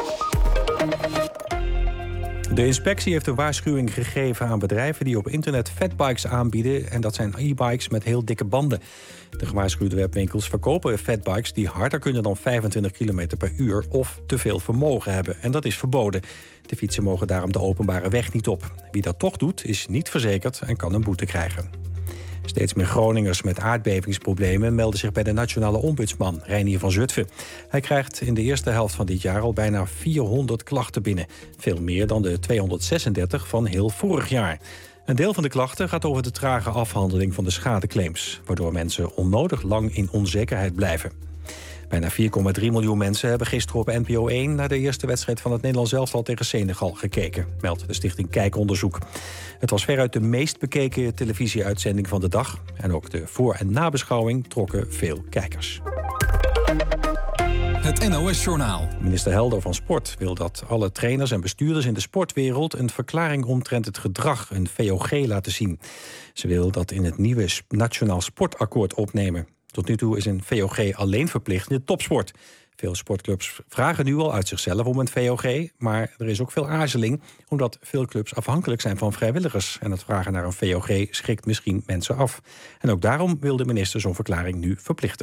De inspectie heeft een waarschuwing gegeven aan bedrijven die op internet fatbikes aanbieden. En dat zijn e-bikes met heel dikke banden. De gewaarschuwde webwinkels verkopen fatbikes die harder kunnen dan vijfentwintig kilometer per uur of te veel vermogen hebben. En dat is verboden. De fietsen mogen daarom de openbare weg niet op. Wie dat toch doet, is niet verzekerd en kan een boete krijgen. Steeds meer Groningers met aardbevingsproblemen melden zich bij de nationale ombudsman, Reinier van Zutphen. Hij krijgt in de eerste helft van dit jaar al bijna vierhonderd klachten binnen. Veel meer dan de tweehonderdzesendertig van heel vorig jaar. Een deel van de klachten gaat over de trage afhandeling van de schadeclaims, waardoor mensen onnodig lang in onzekerheid blijven. Bijna vier komma drie miljoen mensen hebben gisteren op N P O één... naar de eerste wedstrijd van het Nederlands elftal tegen Senegal gekeken, meldt de stichting Kijkonderzoek. Het was veruit de meest bekeken televisieuitzending van de dag. En ook de voor- en nabeschouwing trokken veel kijkers. Het N O S-journaal. Minister Helder van Sport wil dat alle trainers en bestuurders in de sportwereld een verklaring omtrent het gedrag, een V O G, laten zien. Ze wil dat in het nieuwe Nationaal Sportakkoord opnemen. Tot nu toe is een V O G alleen verplicht in de topsport. Veel sportclubs vragen nu al uit zichzelf om een V O G, maar er is ook veel aarzeling, omdat veel clubs afhankelijk zijn van vrijwilligers. En het vragen naar een V O G schrikt misschien mensen af. En ook daarom wil de minister zo'n verklaring nu verplichten.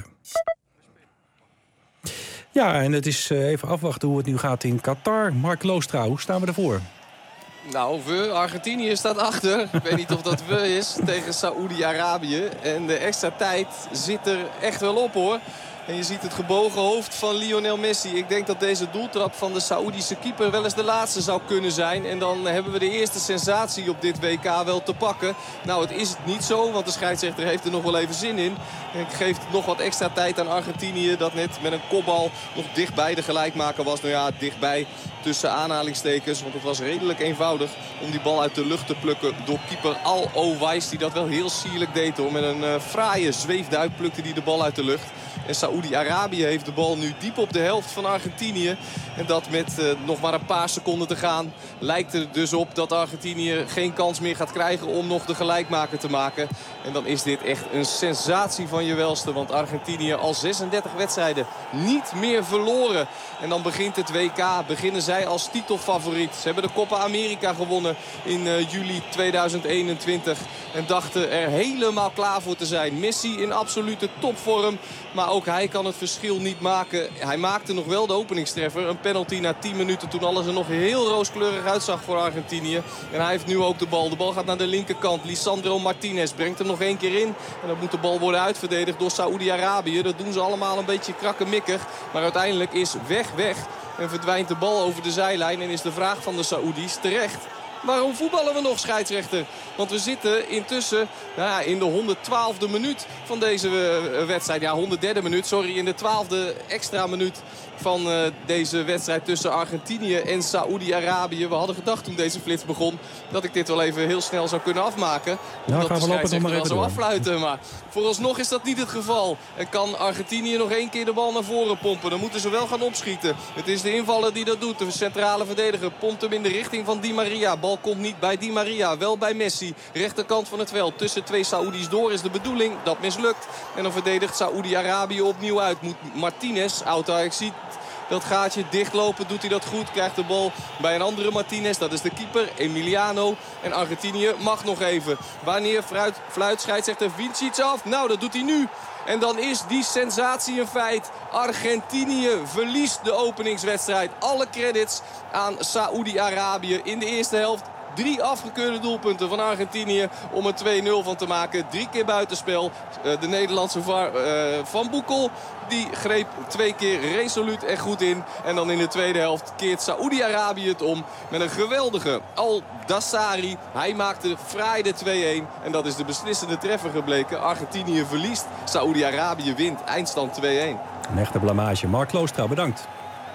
Ja, en het is even afwachten hoe het nu gaat in Qatar. Mark Loostra, hoe staan we ervoor? Nou, we, Argentinië staat achter. Ik weet niet of dat we is, tegen Saoedi-Arabië. En de extra tijd zit er echt wel op, hoor. En je ziet het gebogen hoofd van Lionel Messi. Ik denk dat deze doeltrap van de Saoedische keeper wel eens de laatste zou kunnen zijn. En dan hebben we de eerste sensatie op dit W K wel te pakken. Nou, het is het niet zo, want de scheidsrechter heeft er nog wel even zin in. En geeft nog wat extra tijd aan Argentinië, dat net met een kopbal nog dichtbij de gelijkmaker was. Nou ja, dichtbij tussen aanhalingstekens, want het was redelijk eenvoudig om die bal uit de lucht te plukken door keeper Al-Owais, die dat wel heel sierlijk deed, hoor. Met een uh, fraaie zweefduik plukte hij de bal uit de lucht. En Saoedi-Arabië heeft de bal nu diep op de helft van Argentinië. En dat met uh, nog maar een paar seconden te gaan lijkt er dus op dat Argentinië geen kans meer gaat krijgen om nog de gelijkmaker te maken. En dan is dit echt een sensatie van je welste. Want Argentinië al zesendertig wedstrijden niet meer verloren. En dan begint het W K. Beginnen zij als titelfavoriet. Ze hebben de Copa America gewonnen in uh, juli tweeduizend eenentwintig. En dachten er helemaal klaar voor te zijn. Messi in absolute topvorm. Maar ook hij kan het verschil niet maken. Hij maakte nog wel de openingstreffer. Een penalty na tien minuten toen alles er nog heel rooskleurig uitzag voor Argentinië. En hij heeft nu ook de bal. De bal gaat naar de linkerkant. Lisandro Martinez brengt hem nog één keer in. En dan moet de bal worden uitverdedigd door Saoedi-Arabië. Dat doen ze allemaal een beetje krakkemikkig. Maar uiteindelijk is weg weg. En verdwijnt de bal over de zijlijn. En is de vraag van de Saoedi's terecht: waarom voetballen we nog, scheidsrechter? Want we zitten intussen nou ja, in de honderdtwaalfde minuut van deze uh, wedstrijd. Ja, honderdderde minuut, sorry. In de twaalfde extra minuut van uh, deze wedstrijd tussen Argentinië en Saoedi-Arabië. We hadden gedacht toen deze flits begon dat ik dit wel even heel snel zou kunnen afmaken. Nou, omdat gaan we lopen nog maar even zo door. affluiten. Maar vooralsnog is dat niet het geval. En kan Argentinië nog één keer de bal naar voren pompen. Dan moeten ze wel gaan opschieten. Het is de invaller die dat doet. De centrale verdediger pompt hem in de richting van Di Maria. Bal komt niet bij Di Maria, wel bij Messi. Rechterkant van het veld. Tussen twee Saoedi's door is de bedoeling. Dat mislukt. En dan verdedigt Saoedi-Arabië opnieuw uit. Moet Martinez, oud-Ajaxiet, dat gaatje dichtlopen. Doet hij dat goed. Krijgt de bal bij een andere Martinez. Dat is de keeper, Emiliano. En Argentinië mag nog even. Wanneer fluit, fluit scheidsrechter Vincic af? Nou, dat doet hij nu. En dan is die sensatie een feit. Argentinië verliest de openingswedstrijd. Alle credits aan Saoedi-Arabië in de eerste helft. Drie afgekeurde doelpunten van Argentinië om er twee nul van te maken. Drie keer buitenspel. De Nederlandse V A R uh, Van Boekel, die greep twee keer resoluut en goed in. En dan in de tweede helft keert Saoedi-Arabië het om met een geweldige Al-Dassari. Hij maakte fraai de twee-een. En dat is de beslissende treffer gebleken. Argentinië verliest, Saoedi-Arabië wint. Eindstand twee-een. Een echte blamage. Mark Loostra, bedankt.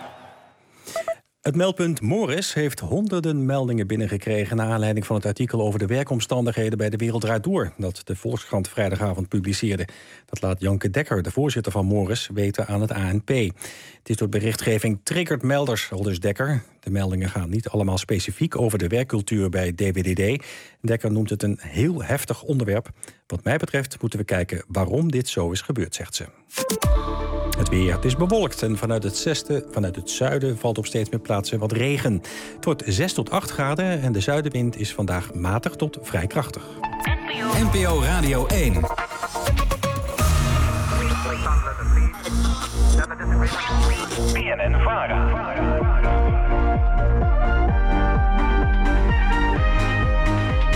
Het meldpunt Morris heeft honderden meldingen binnengekregen naar aanleiding van het artikel over de werkomstandigheden bij De Wereld Draait Door, dat de Volkskrant vrijdagavond publiceerde. Dat laat Janke Dekker, de voorzitter van Morris, weten aan het A N P. Dit soort berichtgeving triggert melders, aldus Dekker. De meldingen gaan niet allemaal specifiek over de werkcultuur bij D W D D. Dekker noemt het een heel heftig onderwerp. Wat mij betreft moeten we kijken waarom dit zo is gebeurd, zegt ze. Het weer, het is bewolkt en vanuit het, zesde, vanuit het zuiden valt op steeds meer plaatsen wat regen. Het wordt zes tot acht graden en de zuidenwind is vandaag matig tot vrij krachtig. N P O Radio één. B N N Vara.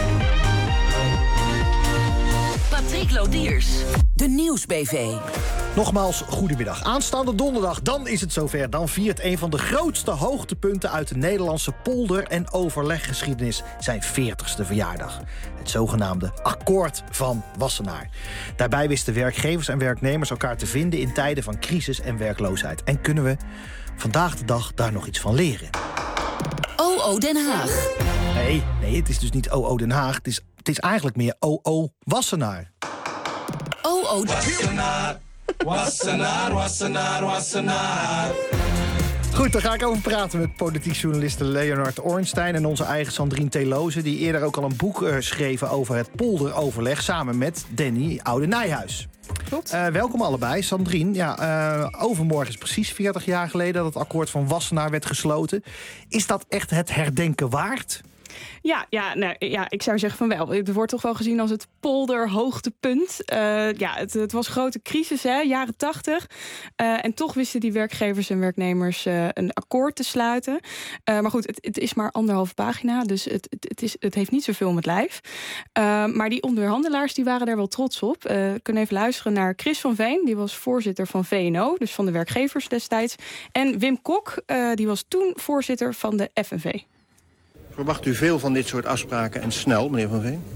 Patrick Lodiers, de Nieuwsbv. Nogmaals, goedemiddag. Aanstaande donderdag, dan is het zover. Dan viert een van de grootste hoogtepunten uit de Nederlandse polder- en overleggeschiedenis zijn veertigste verjaardag. Het zogenaamde Akkoord van Wassenaar. Daarbij wisten werkgevers en werknemers elkaar te vinden in tijden van crisis en werkloosheid. En kunnen we vandaag de dag daar nog iets van leren? O O Den Haag. Nee, nee, het is dus niet O O Den Haag. Het is, het is eigenlijk meer O O Wassenaar. O O Wassenaar, Wassenaar, Wassenaar, Wassenaar. Goed, daar ga ik over praten met politiek journaliste Leonard Ornstein en onze eigen Sandrine Theloze, die eerder ook al een boek uh, schreven over het polderoverleg samen met Danny Oude-Nijhuis. Klopt. Uh, welkom allebei. Sandrine, ja, uh, overmorgen is precies veertig jaar geleden dat het akkoord van Wassenaar werd gesloten. Is dat echt het herdenken waard? Ja, ja, nou, ja, ik zou zeggen van wel. Het wordt toch wel gezien als het polderhoogtepunt. Uh, ja, het, het was een grote crisis, hè, jaren tachtig. Uh, en toch wisten die werkgevers en werknemers uh, een akkoord te sluiten. Uh, maar goed, het, het is maar anderhalf pagina, dus het, het, het, is, het heeft niet zoveel om het lijf. Uh, maar die onderhandelaars die waren daar wel trots op. Uh, we kunnen even luisteren naar Chris van Veen. Die was voorzitter van V N O, dus van de werkgevers destijds. En Wim Kok, uh, die was toen voorzitter van de F N V. Verwacht u veel van dit soort afspraken en snel, meneer Van Veen?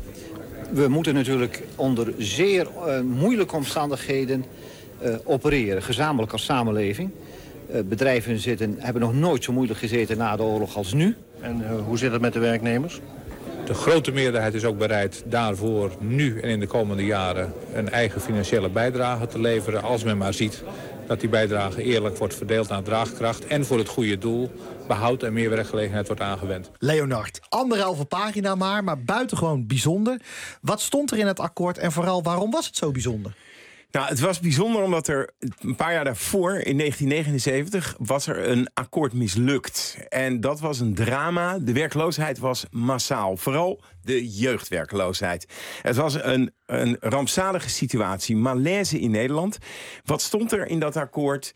We moeten natuurlijk onder zeer uh, moeilijke omstandigheden uh, opereren. Gezamenlijk als samenleving. Uh, bedrijven zitten, hebben nog nooit zo moeilijk gezeten na de oorlog als nu. En uh, hoe zit het met de werknemers? De grote meerderheid is ook bereid daarvoor nu en in de komende jaren een eigen financiële bijdrage te leveren. Als men maar ziet dat die bijdrage eerlijk wordt verdeeld naar draagkracht en voor het goede doel, behoud en meer werkgelegenheid, wordt aangewend. Leonard, anderhalve pagina maar, maar buitengewoon bijzonder. Wat stond er in het akkoord en vooral waarom was het zo bijzonder? Nou, het was bijzonder omdat er een paar jaar daarvoor, in negentien negenenzeventig, was er een akkoord mislukt. En dat was een drama. De werkloosheid was massaal. Vooral de jeugdwerkloosheid. Het was een, een rampzalige situatie. Malaise in Nederland. Wat stond er in dat akkoord?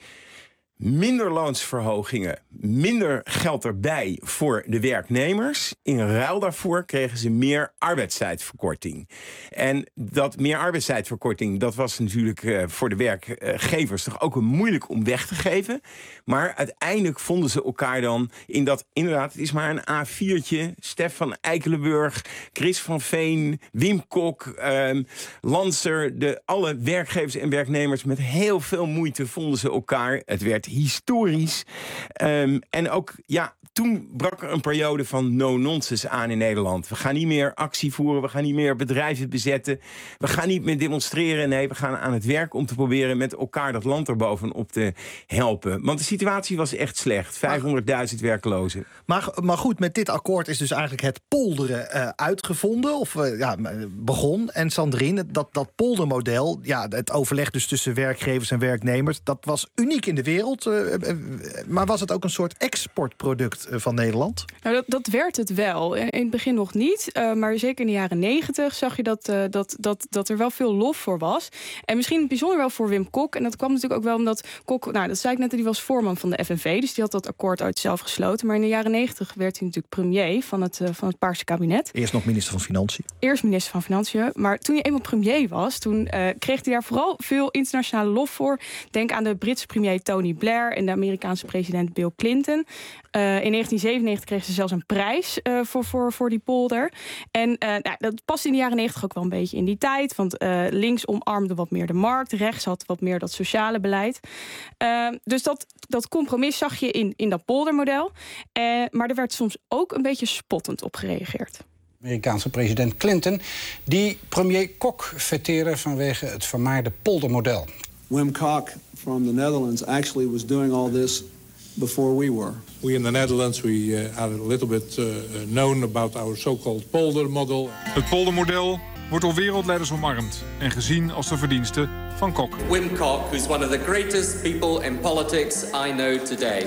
Minder loonsverhogingen, minder geld erbij voor de werknemers. In ruil daarvoor kregen ze meer arbeidstijdverkorting. En dat meer arbeidstijdverkorting, dat was natuurlijk uh, voor de werkgevers toch ook een moeilijk om weg te geven. Maar uiteindelijk vonden ze elkaar dan in dat, inderdaad, het is maar een A viertje. Stef van Eikelenburg, Chris van Veen, Wim Kok, uh, Lanser, de, alle werkgevers en werknemers met heel veel moeite vonden ze elkaar. Het werd historisch. Um, en ook, ja, toen brak er een periode van no-nonsense aan in Nederland. We gaan niet meer actie voeren, we gaan niet meer bedrijven bezetten. We gaan niet meer demonstreren. Nee, we gaan aan het werk om te proberen met elkaar dat land erbovenop te helpen. Want de situatie was echt slecht. vijfhonderdduizend werklozen. Maar, maar goed, met dit akkoord is dus eigenlijk het polderen uh, uitgevonden. Of uh, ja, begon. En Sandrine, dat, dat poldermodel, ja, het overleg dus tussen werkgevers en werknemers, dat was uniek in de wereld. Uh, uh, maar was het ook een soort exportproduct uh, van Nederland? Nou, dat, dat werd het wel. In het begin nog niet. Uh, maar zeker in de jaren negentig zag je dat, uh, dat, dat, dat er wel veel lof voor was. En misschien bijzonder wel voor Wim Kok. En dat kwam natuurlijk ook wel omdat Kok, nou, dat zei ik net, die was voorman van de F N V. Dus die had dat akkoord uit zelf gesloten. Maar in de jaren negentig werd hij natuurlijk premier van het, uh, van het Paarse kabinet. Eerst nog minister van Financiën. Eerst minister van Financiën. Maar toen hij eenmaal premier was, toen uh, kreeg hij daar vooral veel internationale lof voor. Denk aan de Britse premier Tony Blair en de Amerikaanse president Bill Clinton. Uh, in negentien zevenennegentig kregen ze zelfs een prijs uh, voor, voor, voor die polder. En uh, nou, dat past in de jaren negentig ook wel een beetje in die tijd. Want uh, links omarmde wat meer de markt. Rechts had wat meer dat sociale beleid. Uh, dus dat, dat compromis zag je in, in dat poldermodel. Uh, maar er werd soms ook een beetje spottend op gereageerd. Amerikaanse president Clinton, die premier Kok feteerde vanwege het vermaarde poldermodel. Wim Kok from the Netherlands actually was doing all this before we were. We in the Netherlands we uh, are a little bit uh, known about our so-called polder model. Het poldermodel wordt door wereldleiders omarmd en gezien als de verdienste van Kok. Wim Kok, who's one of the greatest people in politics I know today.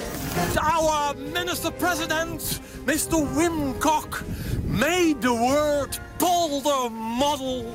Our Minister President, Mister Wim Kok, made the word polder model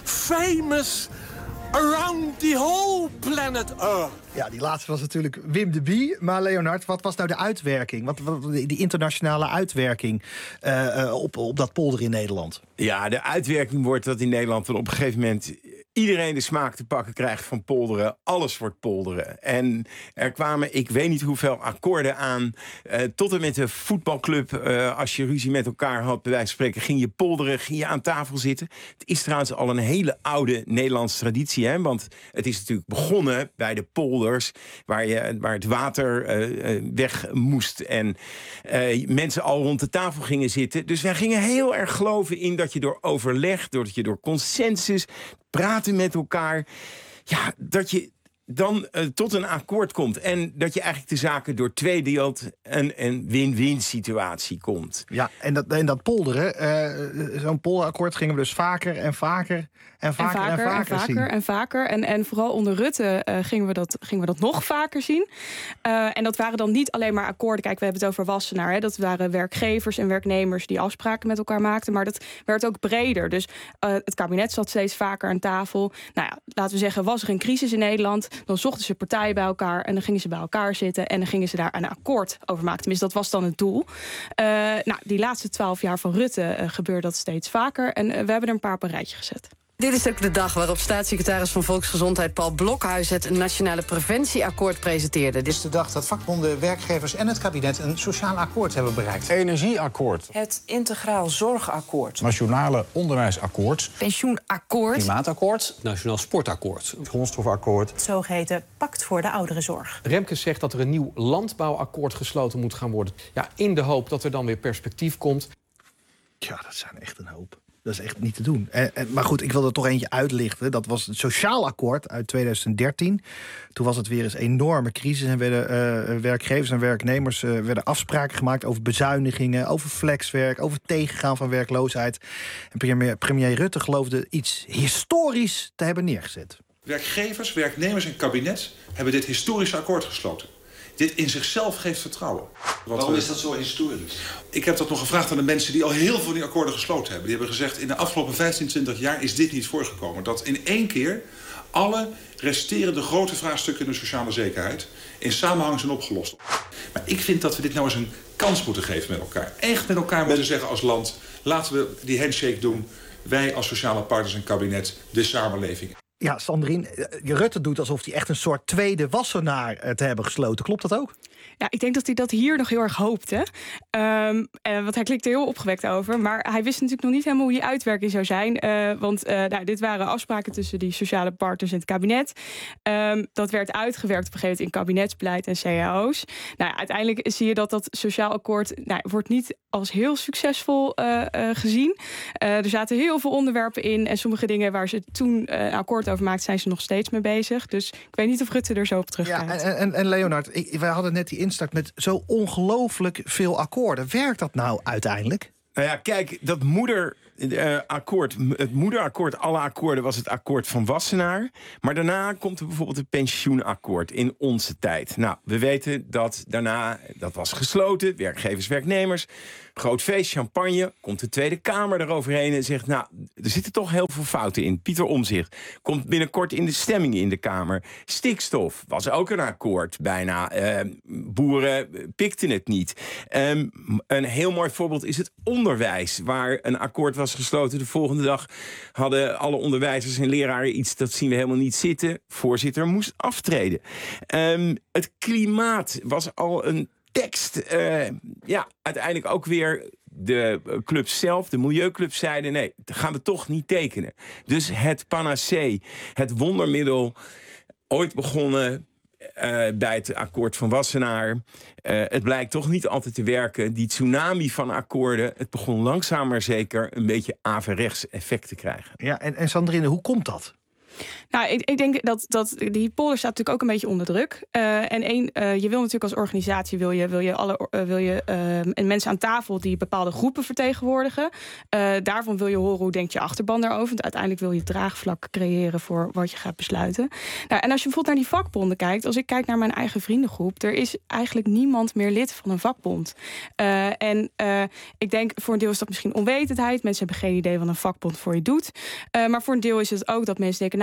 famous around the whole planet Earth. Ja, die laatste was natuurlijk Wim de Bie. Maar Leonard, wat was nou de uitwerking? Wat, wat die internationale uitwerking uh, op, op dat polder in Nederland? Ja, de uitwerking wordt dat in Nederland op een gegeven moment iedereen de smaak te pakken krijgt van polderen. Alles wordt polderen. En er kwamen, ik weet niet hoeveel akkoorden aan. Uh, tot en met de voetbalclub. Uh, als je ruzie met elkaar had, bij wijze van spreken, ging je polderen, ging je aan tafel zitten. Het is trouwens al een hele oude Nederlandse traditie. Hè? Want het is natuurlijk begonnen bij de polders, waar, je, waar het water uh, weg moest. En uh, mensen al rond de tafel gingen zitten. Dus wij gingen heel erg geloven in dat je door overleg, doordat je door consensus, praten met elkaar, ja, dat je dan uh, tot een akkoord komt. En dat je eigenlijk de zaken door tweedeelt een, een win-win situatie komt. Ja, en dat, en dat polderen, uh, zo'n polderakkoord gingen we dus vaker en vaker en vaker en vaker, en vaker, en vaker, zien. en vaker. En, en vooral onder Rutte uh, gingen, we dat, gingen we dat nog vaker zien. Uh, en dat waren dan niet alleen maar akkoorden. Kijk, we hebben het over Wassenaar. Hè. Dat waren werkgevers en werknemers die afspraken met elkaar maakten. Maar dat werd ook breder. Dus uh, het kabinet zat steeds vaker aan tafel. Nou ja, laten we zeggen, was er een crisis in Nederland, dan zochten ze partijen bij elkaar en dan gingen ze bij elkaar zitten en dan gingen ze daar een akkoord over maken. Tenminste, dat was dan het doel. Uh, nou, die laatste twaalf jaar van Rutte uh, gebeurde dat steeds vaker. En uh, we hebben er een paar op een rijtje gezet. Dit is ook de dag waarop staatssecretaris van Volksgezondheid Paul Blokhuis het Nationale Preventieakkoord presenteerde. Dit is de dag dat vakbonden, werkgevers en het kabinet een sociaal akkoord hebben bereikt. Energieakkoord. Het Integraal Zorgakkoord. Nationale Onderwijsakkoord. Pensioenakkoord. Klimaatakkoord. Nationaal Sportakkoord. Grondstofakkoord. Het zogeheten Pact voor de Ouderenzorg. Remkes zegt dat er een nieuw landbouwakkoord gesloten moet gaan worden. Ja, in de hoop dat er dan weer perspectief komt. Ja, dat zijn echt een hoop. Dat is echt niet te doen. En, en, maar goed, ik wil er toch eentje uitlichten. Dat was het Sociaal Akkoord uit tweeduizend dertien. Toen was het weer eens een enorme crisis. En werden uh, werkgevers en werknemers uh, werden afspraken gemaakt over bezuinigingen, over flexwerk, over tegengaan van werkloosheid. En premier, premier Rutte geloofde iets historisch te hebben neergezet. Werkgevers, werknemers en kabinet hebben dit historische akkoord gesloten. Dit in zichzelf geeft vertrouwen. Wat Waarom we... is dat zo historisch? Ik heb dat nog gevraagd aan de mensen die al heel veel van die akkoorden gesloten hebben. Die hebben gezegd, in de afgelopen vijftien, twintig jaar is dit niet voorgekomen. Dat in één keer alle resterende grote vraagstukken in de sociale zekerheid in samenhang zijn opgelost. Maar ik vind dat we dit nou eens een kans moeten geven met elkaar. Echt met elkaar moeten zeggen als land, laten we die handshake doen. Wij als sociale partners en kabinet, de samenleving. Ja, Sandrine, Rutte doet alsof hij echt een soort tweede Wassenaar te hebben gesloten. Klopt dat ook? Ja, ik denk dat hij dat hier nog heel erg hoopte. Um, uh, want hij klikte heel opgewekt over. Maar hij wist natuurlijk nog niet helemaal hoe die uitwerking zou zijn. Uh, want uh, nou, dit waren afspraken tussen die sociale partners en het kabinet. Um, dat werd uitgewerkt op een gegeven moment in kabinetsbeleid en C A O's. Nou, ja, uiteindelijk zie je dat dat sociaal akkoord nou, wordt niet als heel succesvol uh, uh, gezien. Uh, er zaten heel veel onderwerpen in. En sommige dingen waar ze toen uh, een akkoord over maakten, zijn ze nog steeds mee bezig. Dus ik weet niet of Rutte er zo op terugkijkt. Ja, en, en, en Leonard, ik, wij hadden net die instart met zo ongelooflijk veel akkoorden. Werkt dat nou uiteindelijk? Nou ja, kijk, dat moederakkoord, uh, het moederakkoord, alle akkoorden was het akkoord van Wassenaar. Maar daarna komt er bijvoorbeeld het pensioenakkoord in onze tijd. Nou, we weten dat daarna, dat was gesloten, werkgevers, werknemers. Groot feest, champagne, komt de Tweede Kamer eroverheen en zegt, nou, er zitten toch heel veel fouten in. Pieter Omtzigt komt binnenkort in de stemming in de Kamer. Stikstof was ook een akkoord, bijna. Uh, boeren pikten het niet. Um, een heel mooi voorbeeld is het onderwijs, waar een akkoord was gesloten. De volgende dag hadden alle onderwijzers en leraren iets, dat zien we helemaal niet zitten. Voorzitter moest aftreden. Um, het klimaat was al een tekst, uh, ja, uiteindelijk ook weer de club zelf, de milieuclub, zeiden nee, dat gaan we toch niet tekenen. Dus het panacee, het wondermiddel, ooit begonnen uh, bij het akkoord van Wassenaar. Uh, het blijkt toch niet altijd te werken. Die tsunami van akkoorden, het begon langzaam maar zeker een beetje averechts effect te krijgen. Ja, en, en Sandrine, hoe komt dat? Nou, ik, ik denk dat, dat die polder staat natuurlijk ook een beetje onder druk. Uh, en één, uh, je wil natuurlijk als organisatie wil je, wil je alle uh, wil je uh, mensen aan tafel die bepaalde groepen vertegenwoordigen. Uh, daarvan wil je horen hoe denkt je achterban daarover. Want uiteindelijk wil je draagvlak creëren voor wat je gaat besluiten. Nou, en als je bijvoorbeeld naar die vakbonden kijkt, als ik kijk naar mijn eigen vriendengroep, er is eigenlijk niemand meer lid van een vakbond. Uh, en uh, ik denk voor een deel is dat misschien onwetendheid. Mensen hebben geen idee wat een vakbond voor je doet. Uh, maar voor een deel is het ook dat mensen denken, nou,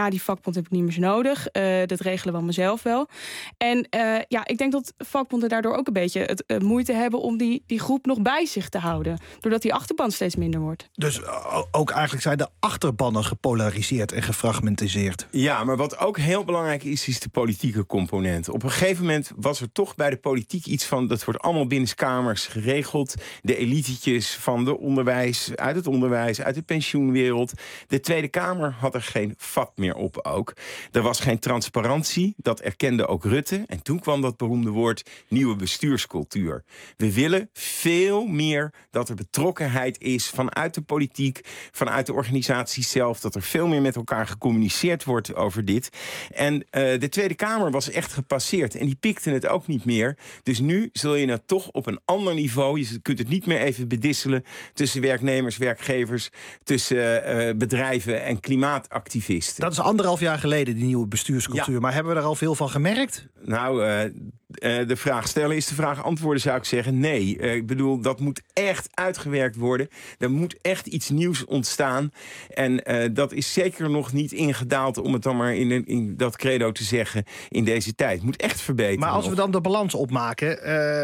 nou, die vakbond heb ik niet meer zo nodig. Uh, dat regelen we mezelf wel. En uh, ja, ik denk dat vakbonden daardoor ook een beetje het uh, moeite hebben om die, die groep nog bij zich te houden. Doordat die achterban steeds minder wordt. Dus uh, ook eigenlijk zijn de achterbannen gepolariseerd en gefragmentiseerd. Ja, maar wat ook heel belangrijk is, is de politieke component. Op een gegeven moment was er toch bij de politiek iets van, dat wordt allemaal binnenskamers geregeld. De elitetjes van de onderwijs, uit het onderwijs, uit de pensioenwereld. De Tweede Kamer had er geen vat meer op ook. Er was geen transparantie, dat erkende ook Rutte. En toen kwam dat beroemde woord nieuwe bestuurscultuur. We willen veel meer dat er betrokkenheid is vanuit de politiek, vanuit de organisatie zelf, dat er veel meer met elkaar gecommuniceerd wordt over dit. En uh, de Tweede Kamer was echt gepasseerd en die pikte het ook niet meer. Dus nu zul je het toch op een ander niveau, je kunt het niet meer even bedisselen tussen werknemers, werkgevers, tussen uh, bedrijven en klimaatactivisten. Dat is anderhalf jaar geleden, die nieuwe bestuurscultuur. Ja. Maar hebben we er al veel van gemerkt? Nou, uh, uh, de vraag stellen is de vraag antwoorden, zou ik zeggen. Nee, uh, ik bedoel, dat moet echt uitgewerkt worden. Er moet echt iets nieuws ontstaan. En uh, dat is zeker nog niet ingedaald, om het dan maar in, in dat credo te zeggen, in deze tijd. Het moet echt verbeteren. Maar als nog. we dan de balans opmaken,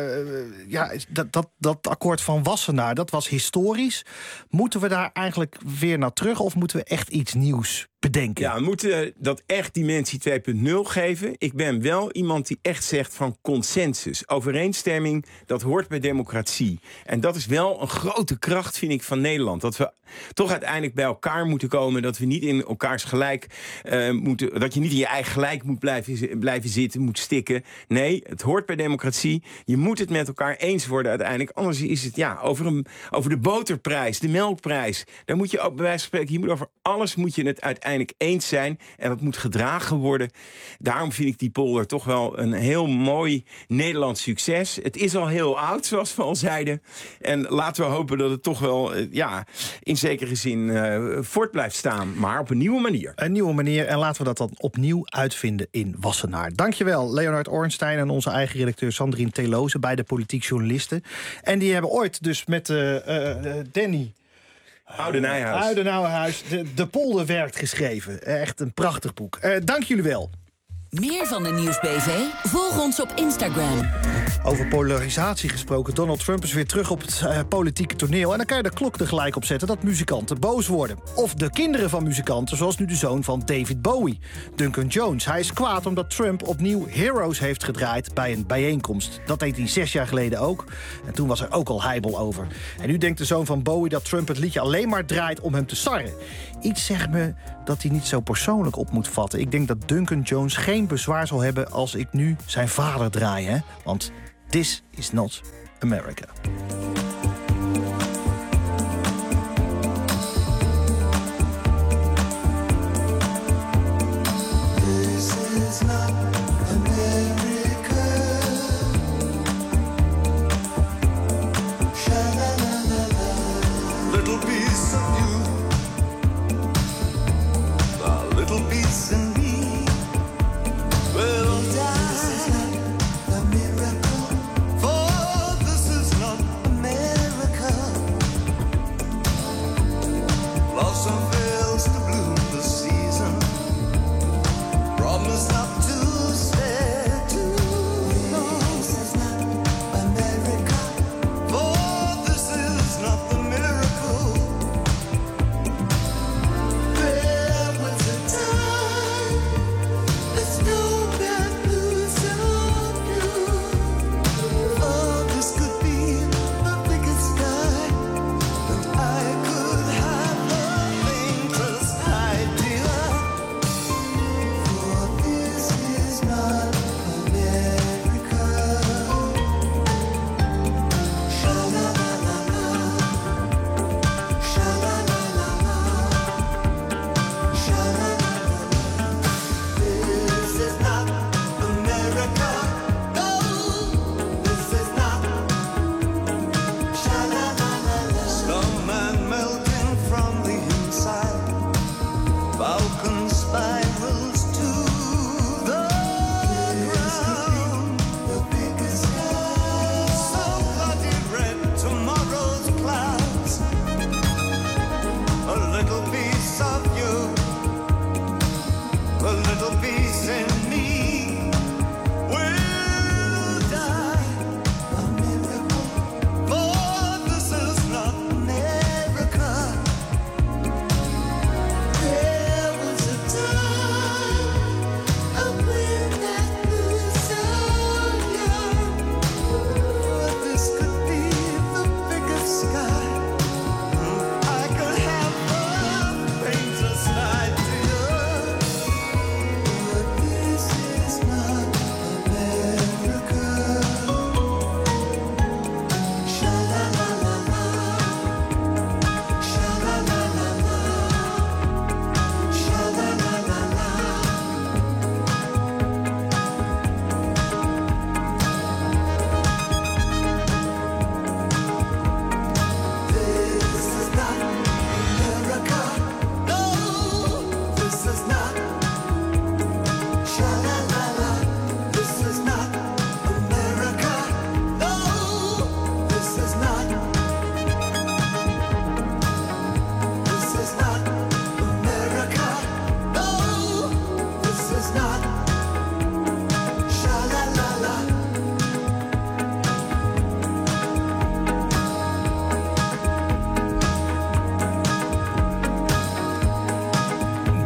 uh, ja, dat, dat, dat akkoord van Wassenaar, dat was historisch. Moeten we daar eigenlijk weer naar terug of moeten we echt iets nieuws bedenken? Ja, we moeten dat echt dimensie twee punt nul geven. Ik ben wel iemand die echt zegt van consensus. Overeenstemming, dat hoort bij democratie. En dat is wel een grote kracht, vind ik, van Nederland. Dat we toch uiteindelijk bij elkaar moeten komen. Dat we niet in elkaars gelijk uh, moeten, dat je niet in je eigen gelijk moet blijven, blijven zitten, moet stikken. Nee, het hoort bij democratie. Je moet het met elkaar eens worden uiteindelijk. Anders is het ja, over, een, over de boterprijs, de melkprijs. Daar moet je ook bij wijze van spreken, je moet over alles moet je het uiteindelijk eens zijn. En dat moet gedragen worden. Daarom vind ik die polder toch wel een heel mooi Nederlands succes. Het is al heel oud, zoals we al zeiden. En laten we hopen dat het toch wel ja, in zekere zin uh, voort blijft staan. Maar op een nieuwe manier. Een nieuwe manier. En laten we dat dan opnieuw uitvinden in Wassenaar. Dankjewel, Leonard Ornstein en onze eigen redacteur Sandrine Teloze, beide politiek journalisten. En die hebben ooit dus met uh, uh, Danny Oude Nijhuis. Oude Nijhuis, de, de polder werkt geschreven. Echt een prachtig boek. Uh, dank jullie wel. Meer van de Nieuws B V? Volg ons op Instagram. Over polarisatie gesproken. Donald Trump is weer terug op het uh, politieke toneel. En dan kan je de klok er gelijk op zetten dat muzikanten boos worden. Of de kinderen van muzikanten, zoals nu de zoon van David Bowie, Duncan Jones. Hij is kwaad omdat Trump opnieuw Heroes heeft gedraaid bij een bijeenkomst. Dat deed hij zes jaar geleden ook. En toen was er ook al heibel over. En nu denkt de zoon van Bowie dat Trump het liedje alleen maar draait om hem te sarren. Iets zegt me dat hij niet zo persoonlijk op moet vatten. Ik denk dat Duncan Jones geen bezwaar zal hebben als ik nu zijn vader draai. Hè? Want this is not America. This is not America. Sha-la-la-la-la. Little piece of you, a little piece in me will die. This is not a miracle, for this is not America.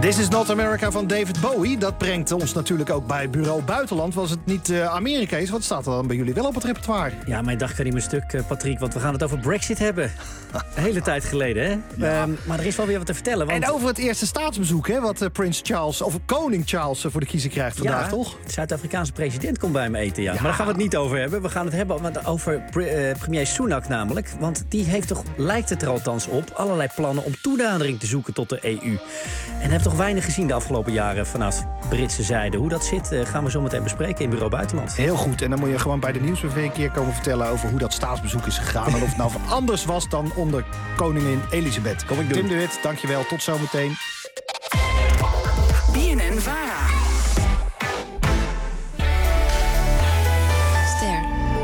This is Not America van David Bowie. Dat brengt ons natuurlijk ook bij Bureau Buitenland. Was het niet uh, Amerika is, wat staat er dan bij jullie wel op het repertoire? Ja, mijn dag kan niet meer stuk, uh, Patrick, want we gaan het over Brexit hebben. Een hele tijd geleden, hè? Ja. Um, maar er is wel weer wat te vertellen. Want... En over het eerste staatsbezoek, hè, wat uh, Prins Charles, of koning Charles uh, voor de kiezer krijgt vandaag, ja, toch? De Zuid-Afrikaanse president komt bij hem eten, ja. ja. Maar daar gaan we het niet over hebben. We gaan het hebben over pre- uh, premier Sunak namelijk. Want die heeft toch, lijkt het er althans op, allerlei plannen om toenadering te zoeken tot de E U. En heeft toch weinig gezien de afgelopen jaren vanaf Britse zijde. Hoe dat zit, uh, gaan we zo meteen bespreken in Bureau Buitenland. Heel goed. En dan moet je gewoon bij de Nieuwsbv een keer komen vertellen over hoe dat staatsbezoek is gegaan. En of het nou anders was dan onder koningin Elisabeth. Kom ik doen. Tim de Wit, dankjewel. Tot zometeen. B N N Vara. Ster.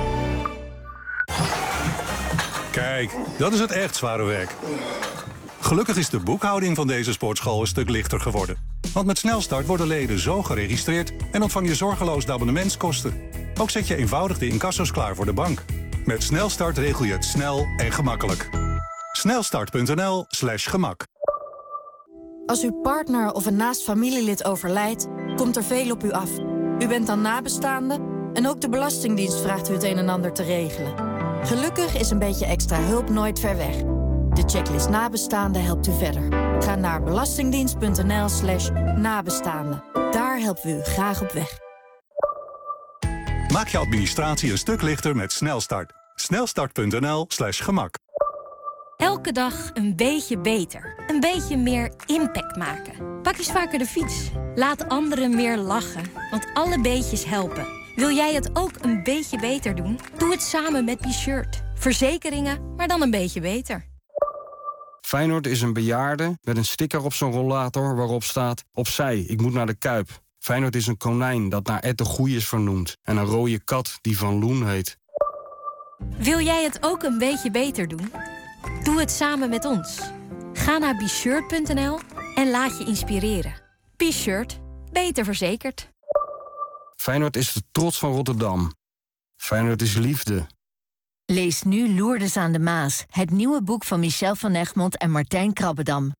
Kijk, dat is het echt zware werk. Gelukkig is de boekhouding van deze sportschool een stuk lichter geworden. Want met Snelstart worden leden zo geregistreerd en ontvang je zorgeloos de abonnementskosten. Ook zet je eenvoudig de incasso's klaar voor de bank. Met Snelstart regel je het snel en gemakkelijk. Snelstart.nl slash gemak. Als uw partner of een naast familielid overlijdt, komt er veel op u af. U bent dan nabestaande en ook de Belastingdienst vraagt u het een en ander te regelen. Gelukkig is een beetje extra hulp nooit ver weg. De checklist nabestaanden helpt u verder. Ga naar belastingdienst.nl slash nabestaanden. Daar helpen we u graag op weg. Maak je administratie een stuk lichter met Snelstart. Snelstart.nl slash gemak. Elke dag een beetje beter. Een beetje meer impact maken. Pak eens vaker de fiets. Laat anderen meer lachen. Want alle beetjes helpen. Wil jij het ook een beetje beter doen? Doe het samen met B-Shirt. Verzekeringen, maar dan een beetje beter. Feyenoord is een bejaarde met een sticker op zijn rollator waarop staat: opzij, ik moet naar de Kuip. Feyenoord is een konijn dat naar Ed de Goeie is vernoemd. En een rode kat die Van Loen heet. Wil jij het ook een beetje beter doen? Doe het samen met ons. Ga naar b shirt punt n l en laat je inspireren. B-Shirt, beter verzekerd. Feyenoord is de trots van Rotterdam. Feyenoord is liefde. Lees nu Lourdes aan de Maas, het nieuwe boek van Michel van Egmond en Martijn Krabbedam.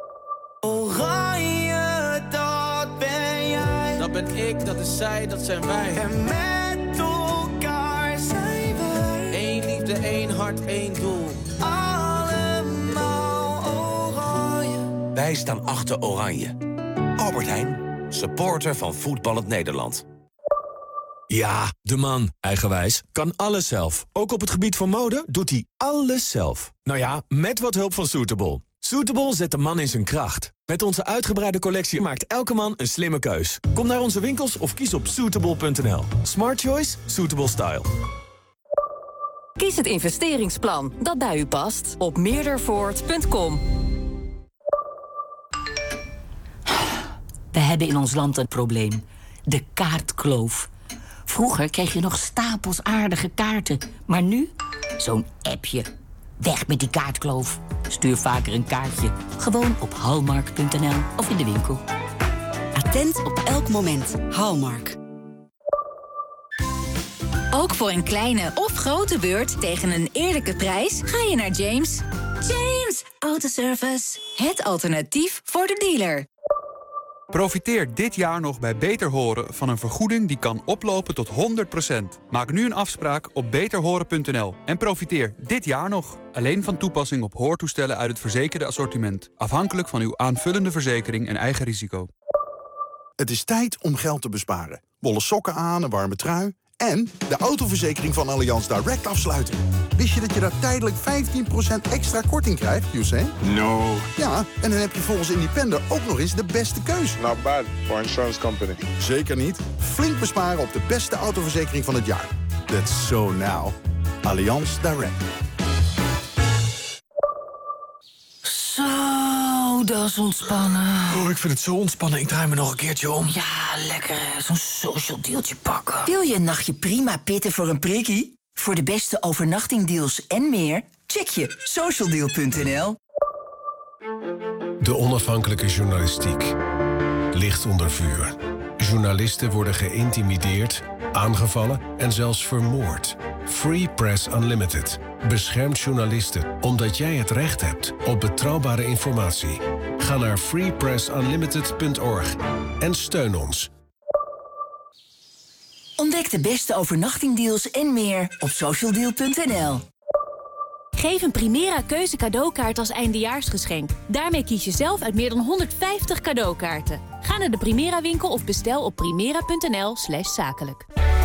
Oranje, dat ben jij. Dat ben ik, dat is zij, dat zijn wij. En met elkaar zijn wij. Eén liefde, één hart, één doel. Allemaal oranje. Wij staan achter Oranje. Albert Heijn, supporter van Voetballend Nederland. Ja, de man, eigenwijs, kan alles zelf. Ook op het gebied van mode doet hij alles zelf. Nou ja, met wat hulp van Suitable. Suitable zet de man in zijn kracht. Met onze uitgebreide collectie maakt elke man een slimme keus. Kom naar onze winkels of kies op suitable punt n l. Smart choice, suitable style. Kies het investeringsplan dat bij u past op meerdervoort punt com. We hebben in ons land een probleem. De kaartkloof. Vroeger kreeg je nog stapels aardige kaarten. Maar nu? Zo'n appje. Weg met die kaartkloof. Stuur vaker een kaartje. Gewoon op hallmark punt n l of in de winkel. Attent op elk moment. Hallmark. Ook voor een kleine of grote beurt tegen een eerlijke prijs ga je naar James. James Autoservice. Het alternatief voor de dealer. Profiteer dit jaar nog bij Beter Horen van een vergoeding die kan oplopen tot honderd procent. Maak nu een afspraak op beter horen punt n l en profiteer dit jaar nog. Alleen van toepassing op hoortoestellen uit het verzekerde assortiment. Afhankelijk van uw aanvullende verzekering en eigen risico. Het is tijd om geld te besparen. Wollen sokken aan, een warme trui en de autoverzekering van Allianz Direct afsluiten. Wist je dat je daar tijdelijk vijftien procent extra korting krijgt, Hussein? No. Ja, en dan heb je volgens Independer ook nog eens de beste keus. Not bad for insurance company. Zeker niet. Flink besparen op de beste autoverzekering van het jaar. That's so now. Allianz Direct. Zo, dat is ontspannen. Oh, ik vind het zo ontspannen. Ik draai me nog een keertje om. Ja, lekker. Zo'n social dealtje pakken. Wil je een nachtje prima pitten voor een prikkie? Voor de beste overnachtingdeals en meer, check je socialdeal punt n l. De onafhankelijke journalistiek ligt onder vuur. Journalisten worden geïntimideerd, aangevallen en zelfs vermoord. Free Press Unlimited beschermt journalisten omdat jij het recht hebt op betrouwbare informatie. Ga naar free press unlimited punt org en steun ons. Ontdek de beste overnachtingdeals en meer op socialdeal punt n l. Geef een Primera Keuze cadeaukaart als eindejaarsgeschenk. Daarmee kies je zelf uit meer dan honderdvijftig cadeaukaarten. Ga naar de Primera winkel of bestel op primera punt n l slash zakelijk.